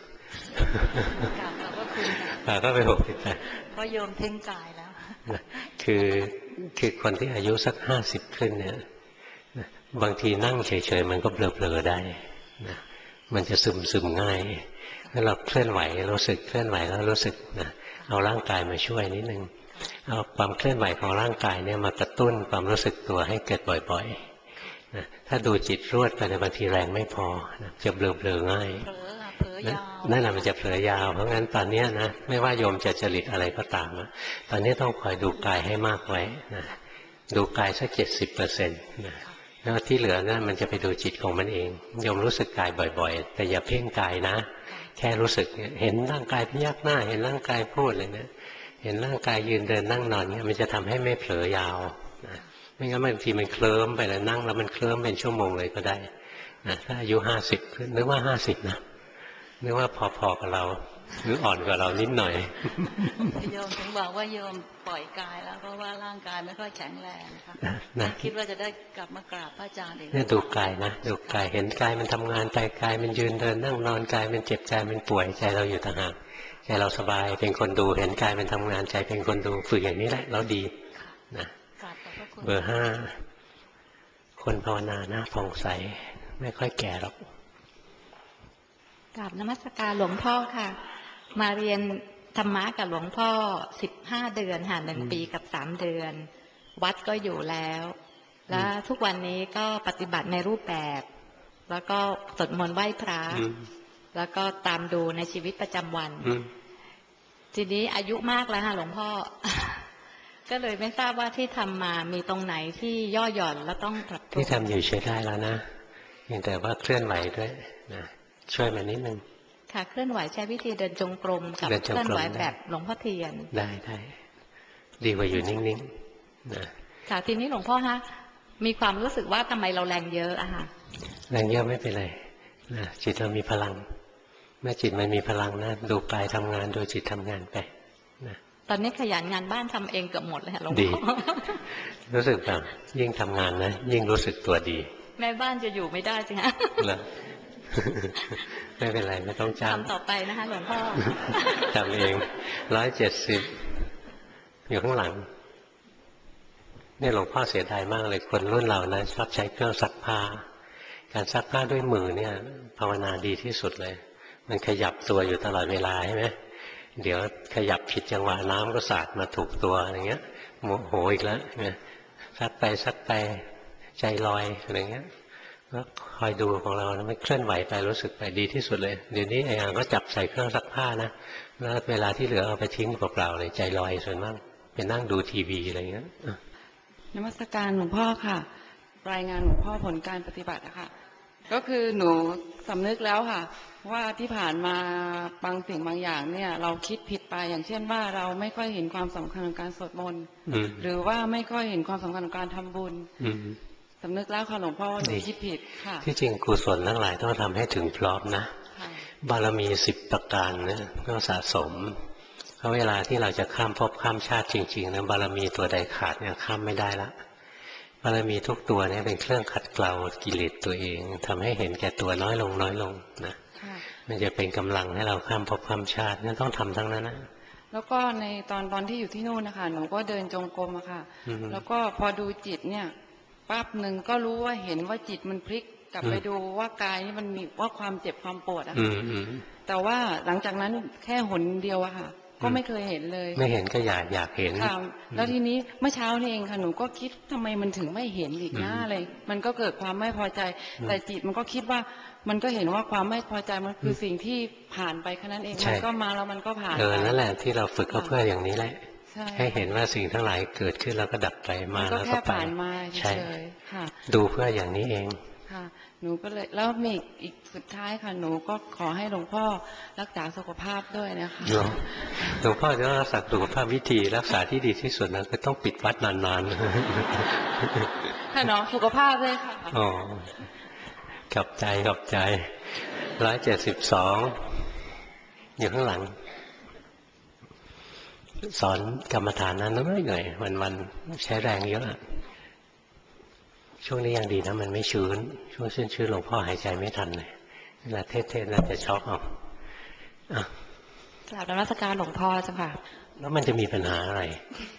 ก็ไป68 เพราะโยมทิ้งกายแล้วคือคนที่อายุสัก50ขึ้นเนี่ยบางทีนั่งเฉยๆมันก็เบลอๆได้นะมันจะซึมง่ายถ้าเราเคลื่อนไหวรู้สึกเคลื่อนไหวแล้วรู้สึกนะเอาร่างกายมาช่วยนิดนึงเอาความเคลื่อนไหวของร่างกายเนี่ยมากระตุ้นความรู้สึกตัวให้เกิดบ่อยๆนะถ้าดูจิตรวดไปในบางทีแรงไม่พอนะจะเบลอๆง่ายนั่นแหละมันจะเผลอยาวเพราะงั้นตอนนี้นะไม่ว่าโยมจะจริตอะไรก็ตามนะตอนนี้ต้องคอยดูกายให้มากไว้นะดูกายสัก70%นะแล้วที่เหลือนั่นมันจะไปดูจิตของมันเองโยมรู้สึกกายบ่อยๆแต่อย่าเพ่งกายนะแค่รู้สึกเห็นร่างกายพยักหน้าเห็นร่างกายพูดอะไรเนี่ยเห็นร่างกายยืนเดินนั่งนอนเนี่ยมันจะทำให้ไม่เผลอยาวนะไม่งั้นบางทีมันเคลิ้มไปแล้วนั่งแล้วมันเคลิ้มเป็นชั่วโมงเลยก็ได้นะถ้าอายุ50นึกว่า50นะนึกว่าพอๆกับเราหรืออ่อนกว่าเรานิดหน่อยโยมถึงบอกว่าโยมปล่อยกายแล้วเพราะว่าร่างกายไม่ค่อยแข็งแรงค่ะไม่คิดว่าจะได้กลับมากราบพระอาจารย์อีกเนี่ยดูกายนะดูกายเห็นกายมันทำงานไปกายมันยืนเดินนั่งนอนกายมันเจ็บใจมันป่วยใจเราอยู่ต่างหากใจเราสบายเป็นคนดูเห็นกายมันทำงานใจเป็นคนดูฝึกอย่างนี้แหละแล้วดีนะเบอร์ 5คนภาวนาหน้าผ่องใสไม่ค่อยแก่หรอกกราบนมัสการหลวงพ่อค่ะมาเรียนธรรมะกับหลวงพ่อ15 เดือนค่ะ1 ปีกับ3 เดือนวัดก็อยู่แล้วแล้วทุกวันนี้ก็ปฏิบัติในรูปแบบแล้วก็สวดมนต์ไหว้พระแล้วก็ตามดูในชีวิตประจำวันทีนี้อายุมากแล้วค่ะหลวงพ่อ ก็เลยไม่ทราบว่าที่ทำมามีตรงไหนที่ย่อหย่อนแล้วต้องปรับปรุงที่ทำอยู่ใช้ได้แล้วนะเพียงแต่ว่าเคลื่อนไหวด้วยนะช่วยมานิดนึงค่ะเคลื่อนไหวใช้วิธีเดินจงกรมกับเคลื่อนไหวแบบหลวงพ่อเทียนได้ดีกว่าอยู่นิ่งๆนะค่ะทีนี้หลวงพ่อฮะมีความรู้สึกว่าทำไมเราแรงเยอะอะค่ะแรงเยอะไม่เป็นไรนะจิตเรามีพลังเมื่อจิตมันมีพลังนะดูกายทำงานดูจิตทำงานไปนะตอนนี้ขยันงานบ้านทำเองเกือบหมดเลยค่ะหลวงพ่อดีรู้สึกแบบยิ่งทำงานนะยิ่งรู้สึกตัวดีแม่บ้านจะอยู่ไม่ได้สิฮะไม่เป็นไรไม่ต้องจ้างทำต่อไปนะคะหลวงพ่อทำเอง170อยู่ข้างหลังเนี่ยหลวงพ่อเสียดายมากเลยคนรุ่นเรานะชอบใช้เครื่องซักผ้าการซักผ้าด้วยมือเนี่ยภาวนาดีที่สุดเลยมันขยับตัวอยู่ตลอดเวลาใช่ไหมเดี๋ยวขยับผิดจังหวะน้ำก็สาดมาถูกตัวอะไรเงี้ยโมโหอีกแล้วเนี่ยซักไปใจลอยอะไรเงี้ยก็คอยดูของเราไม่เคลื่อนไหวไปรู้สึกไปดีที่สุดเลยเดี๋ยวนี้ไอ้อ่างก็จับใส่เครื่องซักผ้านะแล้วเวลาที่เหลือเอาไปทิ้งเปล่าๆเลยใจลอยส่วนมากไปนั่งดูทีวีอะไรเงี้ยนมัสการหลวงพ่อค่ะรายงานหลวงพ่อผลการปฏิบัติอะค่ะก็คือหนูสำนึกแล้วค่ะว่าที่ผ่านมาบางสิ่งบางอย่างเนี่ยเราคิดผิดไปอย่างเช่นว่าเราไม่ค่อยเห็นความสำคัญของการสวดมนต์หรือว่าไม่ค่อยเห็นความสำคัญของการทำบุญสำนึกแล้วค่ะหลวงพ่อว่าหนูคิดผิดค่ะที่จริงกุศลทั้งหลายต้องทำให้ถึงพร้อมนะบารมี10 ประการเนี่ยต้องสะสมเพราะเวลาที่เราจะข้ามภพข้ามชาติจริงๆนะบารมีตัวใดขาดเนี่ยข้ามไม่ได้ละบารมีทุกตัวเนี่ยเป็นเครื่องขัดเกลากิเลสตัวเองทำให้เห็นแก่ตัวน้อยลงนะมันจะเป็นกำลังให้เราข้ามภพข้ามชาตินี่ต้องทำทั้งนั้นนะแล้วก็ในตอนที่อยู่ที่นู่นนะคะหนูก็เดินจงกรมอะค่ะแล้วก็พอดูจิตเนี่ยปั๊บหนึ่งก็รู้ว่าเห็นว่าจิตมันพลิกกลับไปดูว่ากายนี่มันมีว่าความเจ็บความปวดอะค่ะแต่ว่าหลังจากนั้นแค่หนเดียวอะค่ะก็ไม่เคยเห็นเลยไม่เห็นก็อยากเห็นค่ะแล้วทีนี้เมื่อเช้านี่เองค่ะหนูก็คิดทำไมมันถึงไม่เห็นอีกหน้าเลยมันก็เกิดความไม่พอใจแต่จิตมันก็คิดว่ามันก็เห็นว่าความไม่พอใจมันคือสิ่งที่ผ่านไปแค่นั้นเองมันก็มาแล้วมันก็ผ่านไปนั่นแหละที่เราฝึกก็เพื่ออย่างนี้แหละให้เห็นว่าสิ่งทั้งหลายเกิดขึ้นแล้วก็ดับไปมาแล้วก็ไปใช่ดูเพื่ออย่างนี้เองค่ะหนูก็เลยแล้วมีอีกสุดท้ายค่ะหนูก็ขอให้หลวงพ่อรักษาสุขภาพด้วยนะคะหลวงพ่อจะรักษาสุขภาพวิธีรักษาที่ดีที่สุดนะคือต้องปิดวัดนานๆค่ะน้องสุขภาพเลยค่ะอ๋อขอบใจ172อยู่ข้างหลังสอนกรรมฐานนั้นน้อยหน่อยวันๆใช้แรงเยอะช่วงนี้ยังดีนะมันไม่ชื้นช่วงชื้นหลวงพ่อหายใจไม่ทันเลยเวลาเทศน่าจะช็อกเอากราบนมัสการหลวงพ่อจ้ะค่ะแล้วมันจะมีปัญหาอะไร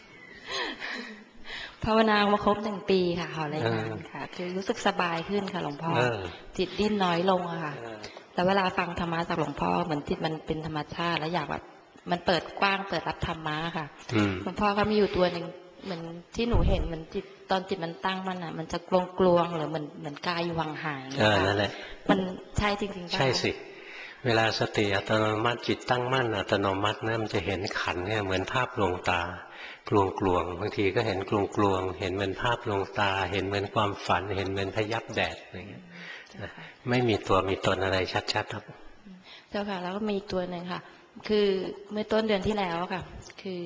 ภาวนามาครบ1 ปีค่ะขอรายงานค่ะคือรู้สึกสบายขึ้นค่ะหลวงพ่อจิตดิ้นน้อยลงอะค่ะแต่เวลาฟังธรรมะจากหลวงพ่อเหมือนจิตมันเป็นธรรมชาติแล้วอยากแบบมันเปิดกว้างเปิดรับธรรมะค่ะหลวงพ่อก็มีอยู่ตัวหนึ่งเหมือนที่หนูเห็นเหมือนจิตตอนจิตมันตั้งมันอ่ะมันจะกลวงหรือเหมือนกายอยู่ห่างๆนั่นแหละมันใช่จริงๆใช่สิเวลาสติอัตโนมัติจิตตั้งมั่นอัตโนมัตินะมันจะเห็นขันเนี่ยเหมือนภาพลวงตากลวงบางทีก็เห็นกลวงเห็นเหมือนภาพลวงตาเห็นเหมือนความฝันเห็นเหมือนพยับแดดอะไรเงี้ยไม่มีตัวมีตนอะไรชัดๆครับเจ้าค่ะแล้วก็มีตัวหนึ่งค่ะคือเมื่อต้นเดือนที่แล้วค่ะคือ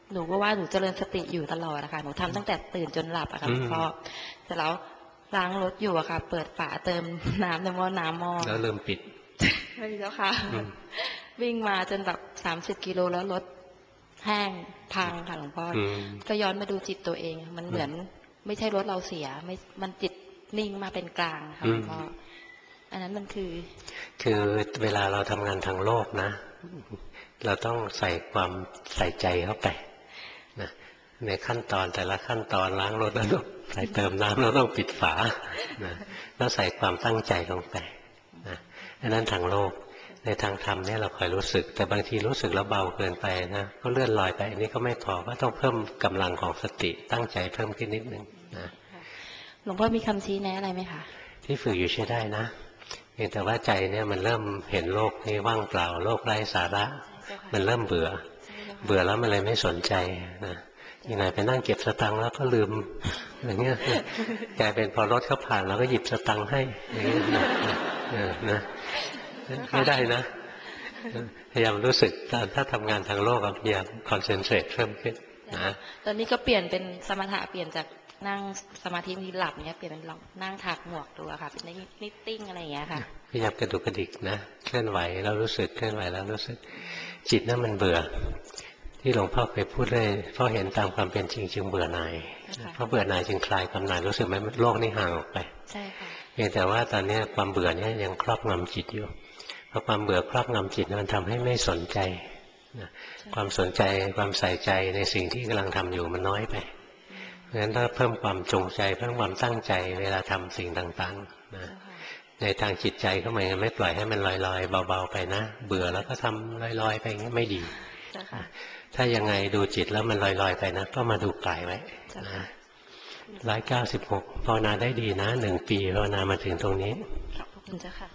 หนูก็ว่าหนูเจริญสติอยู่ตลอดอะค่ะหนูทำตั้งแต่ตื่นจนหลับอะค่ะหลวงพ่อเสร็จแล้วล้างรถอยู่อะค่ะเปิดฝาเติมน้ำในหม้อแล้วเริ่มปิดใช่แล้วค่ะวิ่งมาจนแบบ30 กิโลแล้วรถแห้งพังค่ะหลวงพ่อก็ย้อนมาดูจิตตัวเองมันเหมือนไม่ใช่รถเราเสียไม่มันจิตนิ่งมาเป็นกลางค่ะหลวงพ่ออันนั้นมันคือเวลาเราทำงานทางโลกนะเราต้องใส่ความใส่ใจเข้าไปนะในขั้นตอนแต่ละขั้นตอนล้างรถแล้วต้องใส่เติมน้ำแล้วต้องปิดฝานะแล้วใส่ความตั้งใจลงไปนะอันนั้นทางโลกในทางธรรมเนี่ยเราคอยรู้สึกแต่บางทีรู้สึกแล้วเบาเกินไปนะก็เลื่อนลอยไปอันนี้ก็ไม่พอก็ต้องเพิ่มกำลังของสติตั้งใจเพิ่มขึ้นนิดนึงนะหลวงพ่อมีคำชี้แนะอะไรไหมคะที่ฝึกอยู่ใช้ได้นะเพียงแต่ว่าใจเนี่ยมันเริ่มเห็นโลกนี้ว่างเปล่าโลกไร้สาระมันเริ่มเบื่อแล้วมันเลยไม่สนใจนะอีกหน่อยไปนั่งเก็บสตังค์แล้วก็ลืมอย่างเงี้ยกลายเป็นพอรถเขาผ่านเราก็หยิบสตังค์ให้อย่างเงี้ยนะไม่ได้นะพยายามรู้สึกถ้าทำงานทางโลกพยายามคอนเซนเทรตเพิ่มขึ้นนะตอนนี้ก็เปลี่ยนเป็นสมถะเปลี่ยนจากนั่งสมาธินี้หลับเนี่ยเปลี่ยนเป็นลองนั่งถักหมวกดูค่ะเป็นนิตติ้งอะไรอย่างเงี้ยค่ะพยายามกระดุกกระดิกนะเคลื่อนไหวแล้วรู้สึกเคลื่อนไหวแล้วรู้สึกจิตนั่นมันเบื่อที่หลวงพ่อเคยพูดเลยเพราะเห็นตามความเป็นจริงจึงเบื่อหน่ายเพราะเบื่อหน่ายจึงคลายความหน่ายรู้สึกไหมโลกนี้ห่างออกไปใช่ค่ะเพียงแต่ว่าตอนนี้ความเบื่อเนี่ยยังครอบงำจิตอยู่เพราะความเบื่อครอบงำจิตมันทำให้ไม่สนใจความสนใจความใส่ใจในสิ่งที่กำลังทำอยู่มันน้อยไปเพราะฉะนั้นถ้าเพิ่มความจงใจเพิ่มความตั้งใจเวลาทำสิ่งต่างๆนะในทางจิตใจก็เหมือนกันไม่ปล่อยให้มันลอยๆเบาๆไปนะเบื่อแล้วก็ทำลอยๆไปอย่างนี้ไม่ดีถ้ายังไงดูจิตแล้วมันลอยๆไปนะก็มาดูกายไว้นะ196ภาวนาได้ดีนะ1 ปีภาวนามาถึงตรงนี้ขอบคุณเจ้าค่ะ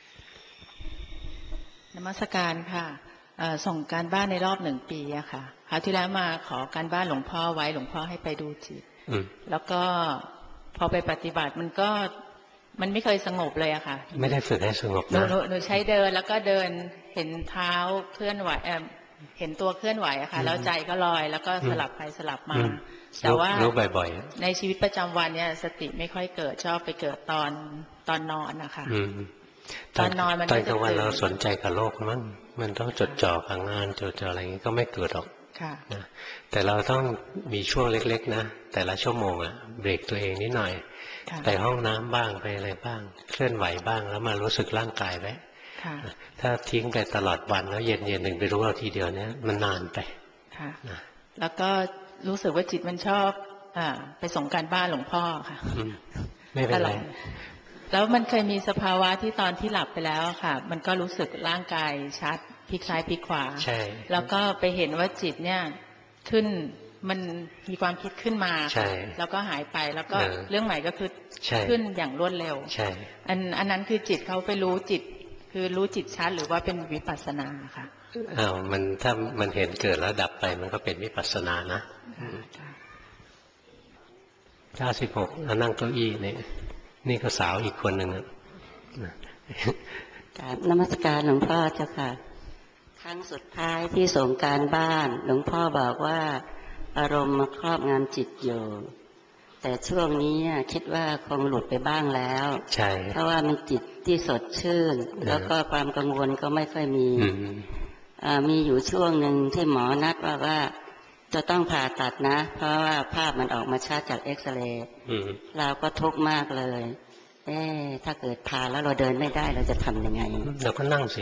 นมัสการค่ะส่งการบ้านในรอบ1 ปีอะค่ะคราวที่แล้วมาขอการบ้านหลวงพ่อไว้หลวงพ่อให้ไปดูจิตแล้วก็พอไปปฏิบัติมันไม่เคยสงบเลยอะค่ะไม่ได้ฝึกให้สงบนะหนูใช้เดินแล้วก็เดินเห็นเท้าเคลื่อนไหวเห็นตัวเคลื่อนไหวอะค่ะแล้วใจก็ลอยแล้วก็สลับไปสลับมาแต่ว่ารู้บ่อยๆในชีวิตประจำวันเนี่ยสติไม่ค่อยเกิดชอบไปเกิดตอนนอนนะคะตอนนอนมันตอนกลางวันเราสนใจกับโลกมั้งมันต้องจดจ่อกับงานจดจ่ออะไรอย่างนี้ก็ไม่เกิดหรอกนะแต่เราต้องมีช่วงเล็กๆนะแต่ละชั่วโมงอะเบรกตัวเองนิดหน่อยไปห้องน้ำบ้างไปอะไรบ้างเคลื่อนไหวบ้างแล้วมารู้สึกร่างกายไว้ถ้าทิ้งไปตลอดวันแล้วเย็นๆหนึ่งไปรู้เอาทีเดียวเนี้ยมันนานไปแล้วก็รู้สึกว่าจิตมันชอบไปส่งการบ้านหลวงพ่อค่ะไม่เป็นไรแล้วมันเคยมีสภาวะที่ตอนที่หลับไปแล้วค่ะมันก็รู้สึกร่างกายชัดพลิกซ้ายพลิกขวาแล้วก็ไปเห็นว่าจิตเนี่ยขึ้นมันมีความคิดขึ้นมาแล้วก็หายไปแล้วก็เรื่องใหม่ก็คือขึ้นอย่างรวดเร็วอันนั้นคือจิตเขาไปรู้จิตคือรู้จิตชัดหรือว่าเป็นวิปัสสนาค่ะมันถ้ามันเห็นเกิดแล้วดับไปมันก็เป็นวิปัสสนานะ96แล้วนั่งเก้าอี้นี่ก็สาวอีกคนหนึ่งนมัสการหลวงพ่อเจ้าค่ะครั้งสุดท้ายที่ส่งการบ้านหลวงพ่อบอกว่าอารมณ์มาครอบงำจิตอยู่แต่ช่วงนี้คิดว่าคงหลุดไปบ้างแล้วใช่เพราะว่ามันจิตที่สดชื่นแล้วก็ความกังวลก็ไม่ค่อยมีอยู่ช่วงหนึ่งที่หมอนัดว่าจะต้องผ่าตัดนะเพราะว่าภาพมันออกมาชัดจากเอ็กซเรย์เราก็ทุกข์มากเลยถ้าเกิดผ่าแล้วเราเดินไม่ได้เราจะทำยังไงเราก็นั่งสิ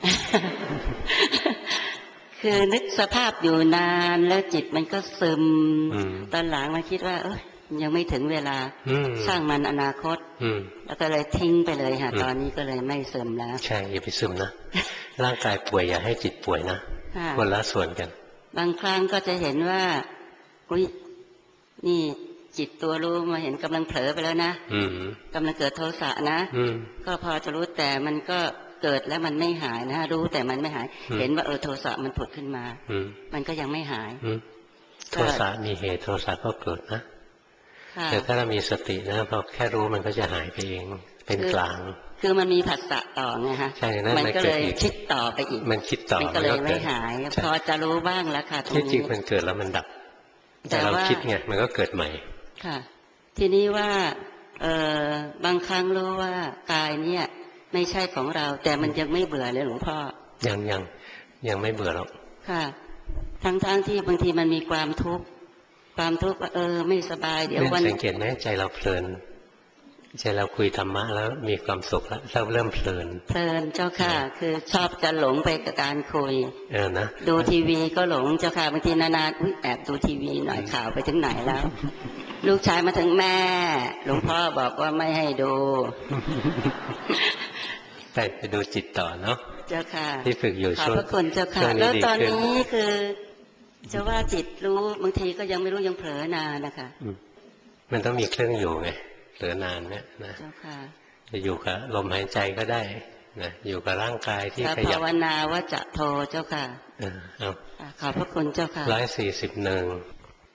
คือนึกสภาพอยู่นานแล้วจิตมันก็ซึมตอนหลังมาคิดว่ายังไม่ถึงเวลาสร้างมันอนาคตแล้วก็เลยทิ้งไปเลยค่ะตอนนี้ก็เลยไม่ซึมแล้วใช่อย่าไปซึมนะร่างกายป่วยอย่าให้จิตป่วยนะคนละส่วนกันบางครั้งก็จะเห็นว่านี่จิตตัวรู้มาเห็นกำลังเผลอไปแล้วนะกำลังเกิดโทสะนะก็พอจะรู้แต่มันก็เกิดแล้วมันไม่หายนะรู้แต่มันไม่หายเห็นว่าโทสะมันผุดขึ้นมามันก็ยังไม่หายโทสะมีเหตุโทสะก็เกิดนะแต่ถ้าเรามีสตินะพอแค่รู้มันก็จะหายไปเองเป็นกลางคือมันมีผัสสะต่อไงฮะใช่นั่นมันก็เลยคิดต่อไปอีกมันคิดต่อมันก็เลยไม่หายพอจะรู้บ้างแล้วค่ะตรงนี้ที่จริงมันเกิดแล้วมันดับแต่เราคิดไงมันก็เกิดใหม่ค่ะทีนี้ว่าบางครั้งรู้ว่ากายเนี่ยไม่ใช่ของเราแต่มันยังไม่เบื่อเลยหลวงพ่อยังไม่เบื่อหรอกค่ะทั้งที่บางทีมันมีความทุกข์ว่าไม่สบายเดี๋ยววันสังเกตไหมใจเราเพลินใจเราคุยธรรมะแล้วมีความสุขแล้วเราเริ่มเพลินเจ้าค่ะคือชอบจะหลงไปกับการคุยนะดูทีวีก็หลงเจ้าค่ะบางทีนานๆแอบดูทีวีหน่อยข่าวไปถึงไหนแล้ว ลูกชายมาถึงแม่หลวงพ่อบอกว่าไม่ให้ดูไปดูจิตต่อเนาะเจ้าค่ะที่ฝึกอยู่ช่วงขอบพระคุณเจ้าค่ะแล้วตอนนี้คือจะว่าจิตรู้บางทีก็ยังไม่รู้ยังเผลอนานนะคะมันต้องมีเครื่องอยู่ไงเผลอนานเนี่ยนะเจ้าค่ะจะอยู่กับลมหายใจก็ได้นะอยู่กับร่างกายที่ขยับภาวนาว่าจะโทเจ้าค่ะเอาขอบพระคุณเจ้าค่ะ 141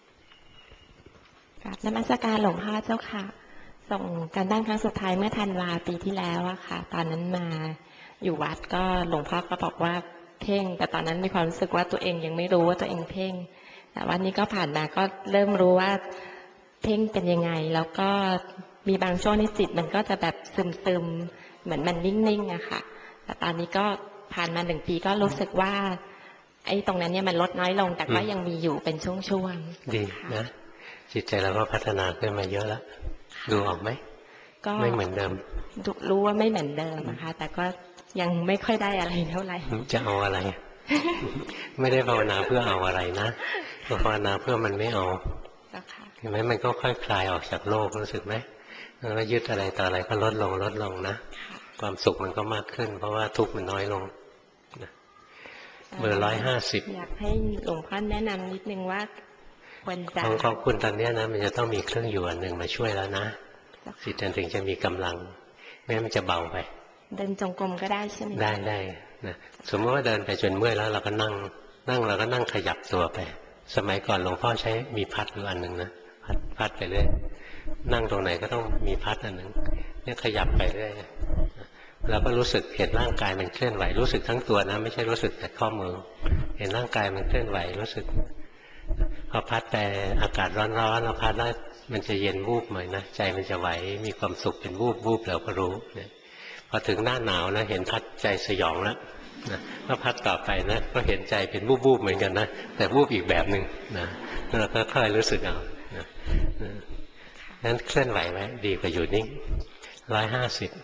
กราบนมัสการหลวงพ่อเจ้าค่ะส่งการบ้านครั้งสุดท้ายเมื่อธันวาปีที่แล้วอะค่ะตอนนั้นมาอยู่วัดก็หลวงพ่อก็บอกว่าเพ่งแต่ตอนนั้นมีความรู้สึกว่าตัวเองยังไม่รู้ว่าตัวเองเพ่งแต่วันนี้ก็ผ่านมาก็เริ่มรู้ว่าเพ่งเป็นยังไงแล้วก็มีบางช่วงที่จิตมันก็จะแบบซึมๆเหมือนมันนิ่งๆอะค่ะแต่ตอนนี้ก็ผ่านมา1 ปีก็รู้สึกว่าไอ้ตรงนั้นเนี่ยมันลดน้อยลงแต่ก็ยังมีอยู่เป็นช่วงๆดีนะจิตใจเราก็พัฒนาขึ้นมาเยอะแล้วดูออกไหมก็ไม่เหมือนเดิมรู้ว่าไม่เหมือนเดิมนะคะแต่ก็ยังไม่ค่อยได้อะไรเท่าไหร่จะเอาอะไร ไม่ได้ภาวนาเพื่อเอาอะไรนะภาวนาเพื่อมันไม่เอาเห็นไหมมันก็ค่อยคลายออกจากโลกรู้สึกไหมแล้วยึดอะไรต่ออะไรก็ลดลงนะความสุขมันก็มากขึ้นเพราะว่าทุกข์มันน้อยลงเบอร์150 อยากให้หลวงพ่อแนะนำนิดนึงว่าของคุณตอนนี้นะมันจะต้องมีเครื่องอยู่อันหนึ่งมาช่วยแล้วนะจิตถึงจะมีกำลังไม่งั้นมันจะเบาไปเดินจงกรมก็ได้ใช่ไหมได้นะสมมติว่าเดินไปจนเมื่อยแล้วเราก็นั่งเราก็นั่งขยับตัวไปสมัยก่อนหลวงพ่อใช้มีพัดอยู่อันหนึ่งนะพัดไปเรื่อยนั่งตรงไหนก็ต้องมีพัดอันหนึ่งเนี่ยขยับไปเรื่อยเราก็รู้สึกเห็นร่างกายมันเคลื่อนไหวรู้สึกทั้งตัวนะไม่ใช่รู้สึกแต่ข้อมือเห็นร่างกายมันเคลื่อนไหวรู้สึกพอพัดไปอากาศร้อนๆเราพัดแล้วมันจะเย็นวูบหน่อยนะใจมันจะไหวมีความสุขเป็นวูบเราก็รู้เนี่ยพอถึงหน้าหนาวนะเห็นพัดใจสยองแล้วนะก็พัดต่อไปนะก็เห็นใจเป็นวูบเหมือนกันนะแต่วูบอีกแบบหนึ่งนะเราก็ค่อยรู้สึกเอานะนั้นเคลื่อนไหวไว้ดีกว่าอยู่นิ่ง150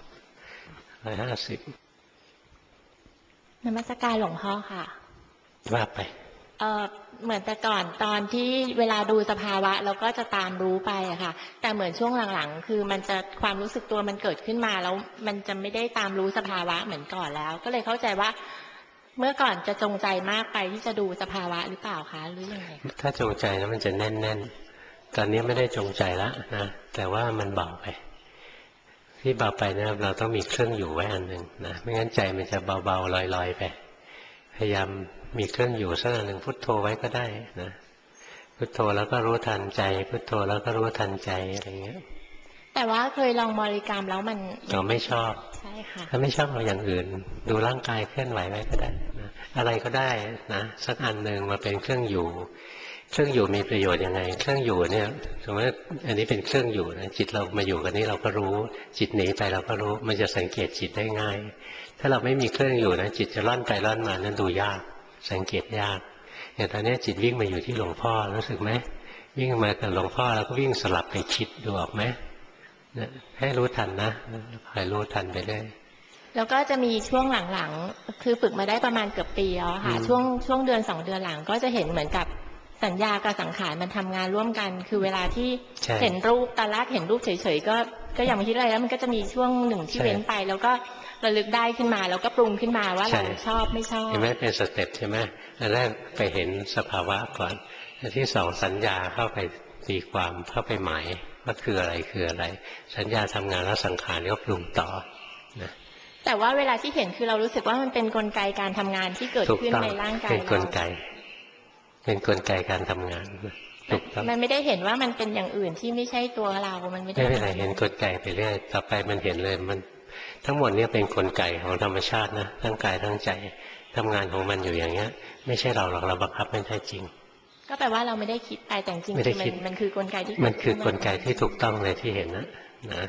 นมัสการหลวงพ่อค่ะว่าไปเหมือนแต่ก่อนตอนที่เวลาดูสภาวะเราก็จะตามรู้ไปอะค่ะแต่เหมือนช่วงหลังๆคือมันจะความรู้สึกตัวมันเกิดขึ้นมาแล้วมันจะไม่ได้ตามรู้สภาวะเหมือนก่อนแล้วก็เลยเข้าใจว่าเมื่อก่อนจะจงใจมากไปที่จะดูสภาวะหรือเปล่าคะหรือยังไงถ้าจงใจแล้วมันจะแน่นตอนนี้ไม่ได้จงใจแล้วนะแต่ว่ามันเบาไปที่เบาไปนะเราต้องมีเครื่องอยู่ไว้อันหนึ่งนะไม่งั้นใจมันจะเบาๆลอยๆไปพยายามมีเครื่องอยู่สักอันหนึ่งพุทโธไว้ก็ได้นะพุทโธแล้วก็รู้ทันใจพุทโธแล้วก็รู้ทันใจอะไรเงี้ยแต่ว่าเคยลองบริกรรมแล้วมันเราไม่ชอบใช่ค่ะถ้าไม่ชอบเอาอย่างอื่นดูร่างกายเคลื่อนไหวไว้ก็ได้นะอะไรก็ได้นะสักอันหนึ่งมาเป็นเครื่องอยู่เครื่องอยู่มีประโยชน์ยังไงเครื่องอยู่เนี่ยสมมติอันนี้เป็นเครื่องอยู่นะจิตเรามาอยู่กันนี้เราก็รู้จิตหนีไปเราก็รู้มันจะสังเกตจิตได้ง่ายถ้าเราไม่มีเครื่องอยู่นะจิตจะล่อนไปล่อนมานั้นดูยากสังเกตยากอย่างตอนนี้จิตวิ่งมาอยู่ที่หลวงพ่อรู้สึกไหมวิ่งมากับหลวงพ่อแล้วก็วิ่งสลับไปคิดดูออกไหมให้รู้ทันนะคอยรู้ทันไปเรื่อยแล้วก็จะมีช่วงหลังๆคือฝึกมาได้ประมาณเกือบปีแล้วค่ะช่วงเดือน2 เดือนหลังก็จะเห็นเหมือนกับสัญญากับสังขารมันทำงานร่วมกันคือเวลาที่เห็นรูปตาลักเห็นรูปเฉยๆก็ยังไม่คิดอะไรแล้วมันก็จะมีช่วงหนึ่งที่เว้นไปแล้วก็ระลึกได้ขึ้นมาแล้วก็ปรุงขึ้นมาว่าเราชอบไม่ชอบเห็นไหมเป็นสเต็ปใช่ไหมอันแรกไปเห็นสภาวะก่อนอันที่สองสัญญาเข้าไปตีความเข้าไปหมายว่าคืออะไรสัญญาทำงานแล้วสังขารก็ปรุงต่อนะแต่ว่าเวลาที่เห็นคือเรารู้สึกว่ามันเป็นกลไกการทำงานที่เกิดขึ้นในร่างกายเราเป็นกลไกการทำงานมันไม่ได้เห็นว่ามันเป็นอย่างอื่นที่ไม่ใช่ตัวเรา มันไม่เป็นไรเห็นกลไกไปเรื่อยต่อไปมันเห็นเลยมันทั้งหมดนี้เป็นกลไกของธรรมชาตินะทั้งกายทั้งใจทำงานของมันอยู่อย่างเงี้ยไม่ใช่เราหรอกเราบังคับไม่ได้จริงก็แปลว่าเราไม่ได้คิดไปแต่จริงๆมันคือกลไกที่มันคือกลไกที่ถูกต้องเลยที่เห็นนะ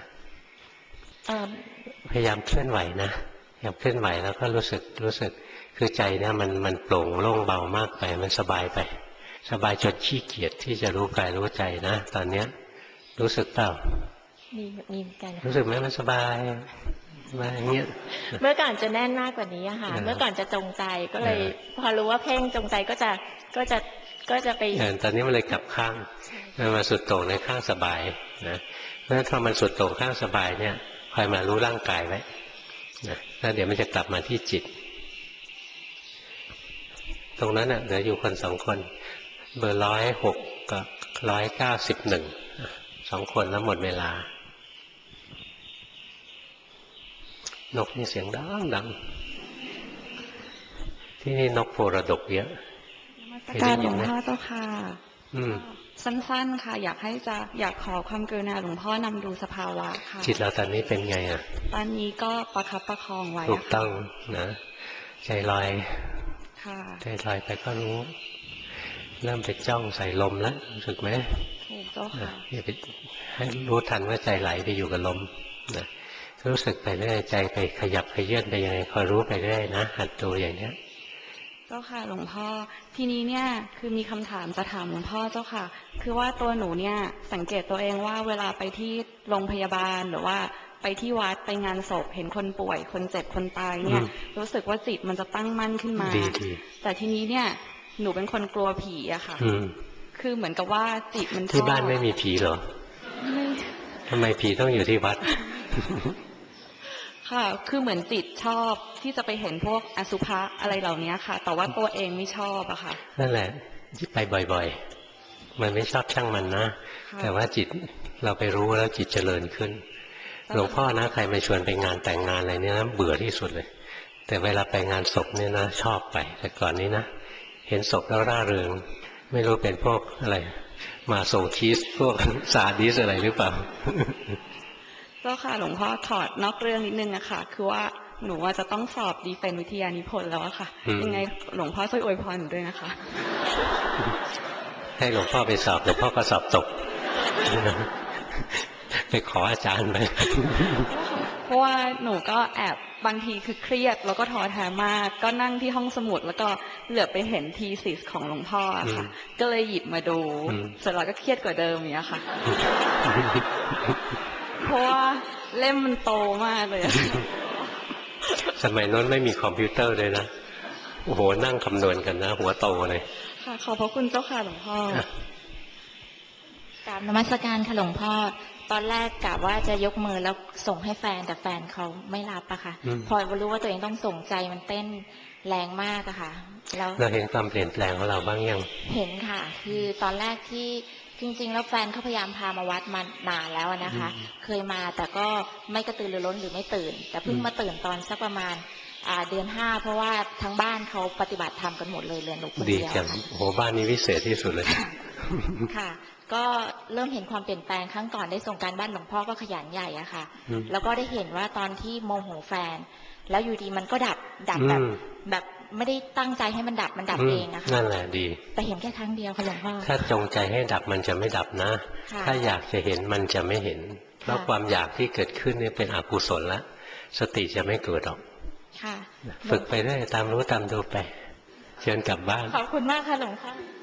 พยายามเคลื่อนไหวนะพยายามเคลื่อนไหวแล้วก็รู้สึกคือใจเนี่ยมันโปร่งโล่งเบามากไปมันสบายไปสบายจนขี้เกียจที่จะรู้กายรู้ใจนะตอนเนี้ยรู้สึกเปล่ามีกันรู้สึกไหมมันสบายมาอย่างเงี้ยเมื่อก่อนจะแน่นมากกว่านี้ค่ะเมื่อก่อนจะจงใจก็เลยพอรู้ว่าเพ่งจงใจก็จะไปตอนนี้มันเลยกลับข้างมันมาสุดโต่งในข้างสบายนะเพราะฉะนั้นพอมันสุดโต่งข้างสบายเนี่ยคอยมารู้ร่างกายไว้นะแล้วเดี๋ยวมันจะกลับมาที่จิตตรงนั้นเหลืออยู่คน2 คนเบอร์106กับ191 2 คนแล้วหมดเวลานกนี่เสียงดังที่นี่นกโพระดกเยอะการหลวงพ่อเจ้าค่ะสั้นๆค่ะอยากขอความกรุณาหลวงพ่อนำดูสภาวะค่ะจิตเราตอนนี้เป็นไงตอนนี้ก็ประคับประคองไว้ถูกต้องนะใจลอยใจลอยไปก็รู้เริ่มไปจ้องใส่ลมแล้วรู้สึกไหมถูกเจ้าค่ะอย่าไปให้รู้ทันว่าใจไหลไปอยู่กับลมนะรู้สึกไปเรื่อยใจไปขยับขยื่นไปยังไงคอยรู้ไปเรื่อยนะหัดดูอย่างเนี้ยเจ้าค่ะหลวงพ่อทีนี้เนี่ยคือมีคำถามจะถามหลวงพ่อเจ้าค่ะคือว่าตัวหนูเนี่ยสังเกตตัวเองว่าเวลาไปที่โรงพยาบาลหรือว่าไปที่วัดไปงานศพเห็นคนป่วยคนเจ็บคนตายเนี่ยรู้สึกว่าจิตมันจะตั้งมั่นขึ้นมาแต่ทีนี้เนี่ยหนูเป็นคนกลัวผีอะค่ะคือเหมือนกับว่าจิตมันที่บ้านไม่มีผีเหรอทำไมผีต้องอยู่ที่วัดค่ะคือเหมือนจิตชอบที่จะไปเห็นพวกอสุภะอะไรเหล่านี้ค่ะแต่ว่าตัวเองไม่ชอบอะค่ะนั่นแหละที่ไปบ่อยๆมันไม่ชอบช่างมันนะแต่ว่าจิตเราไปรู้แล้วจิตเจริญขึ้นหลวงพ่อนะใครมาชวนไปงานแต่งงานอะไรเนี่ยนะเบื่อที่สุดเลยแต่เวลาไปงานศพเนี่ยนะชอบไปแต่ก่อนนี้นะเห็นศพแล้วร่าเริงไม่รู้เป็นพวกอะไรมาโซคิสพวกซาดิสอะไรหรือเปล่าเจ้าค่ะหลวงพ่อถอดนอกเรื่องนิดนึงอะค่ะคือว่าหนูจะต้องสอบดีเฟนวิทยานิพนธ์แล้วอะค่ะยังไงหลวงพ่อช่วยอวยพรหนูด้วยนะคะให้หลวงพ่อไปสอบหลวงพ่อก็สอบตกไปขออาจารย์ไปเพราะว่าหนูก็แอบบางทีคือเครียดแล้วก็ท้อแท้มากก็นั่งที่ห้องสมุดแล้วก็เหลือไปเห็นทีซิสของหลวงพ่อค่ะก็เลยหยิบมาดูเสร็จแล้วก็เครียดกว่าเดิมอย่างนี้ค่ะเพราะว่าเล่มมันโตมากเลยสมัยนั้นไม่มีคอมพิวเตอร์เลยนะโอ้โหนั่งคำนวณกันนะหัวโตเลยค่ะขอบพระคุณเจ้าค่ะหลวงพ่อกราบนมัสการค่ะหลวงพ่อตอนแรกกะว่าจะยกมือแล้วส่งให้แฟนแต่แฟนเขาไม่รับอะค่ะพอรู้ว่าตัวเองต้องส่งใจมันเต้นแรงมากอะค่ะแล้วเราเห็นความเปลี่ยนแปลงของเราบ้างยังเห็นค่ะคือตอนแรกที่จริงๆแล้วแฟนเขาพยายามพามาวัดมานานแล้วนะคะเคยมาแต่ก็ไม่กระตือรือร้นหรือไม่ตื่นแต่เพิ่งมาตื่นตอนสักประมาณเดือน5เพราะว่าทั้งบ้านเขาปฏิบัติธรรมกันหมดเลยเรียนหนูคนเดียวดีจังโหบ้านนี้วิเศษที่สุดเลยค่ะก็เริ่มเห็นความเปลี่ยนแปลงครั้งก่อนได้ส่งการบ้านหลวงพ่อก็ขยันใหญ่อะค่ะแล้วก็ได้เห็นว่าตอนที่โมโหแฟนแล้วอยู่ดีมันก็ดับแบบไม่ได้ตั้งใจให้มันดับเองอะค่ะนั่นแหละดีแต่เห็นแค่ครั้งเดียวค่ะหลวงพ่อถ้าจงใจให้ดับมันจะไม่ดับนะถ้าอยากจะเห็นมันจะไม่เห็นเพราะความอยากที่เกิดขึ้นนี่เป็นอกุศลละสติจะไม่เกิดหรอกฝึกไปเรื่อยตามรู้ตามดูไปเชิญกลับบ้านขอบคุณมากค่ะหลวงพ่อ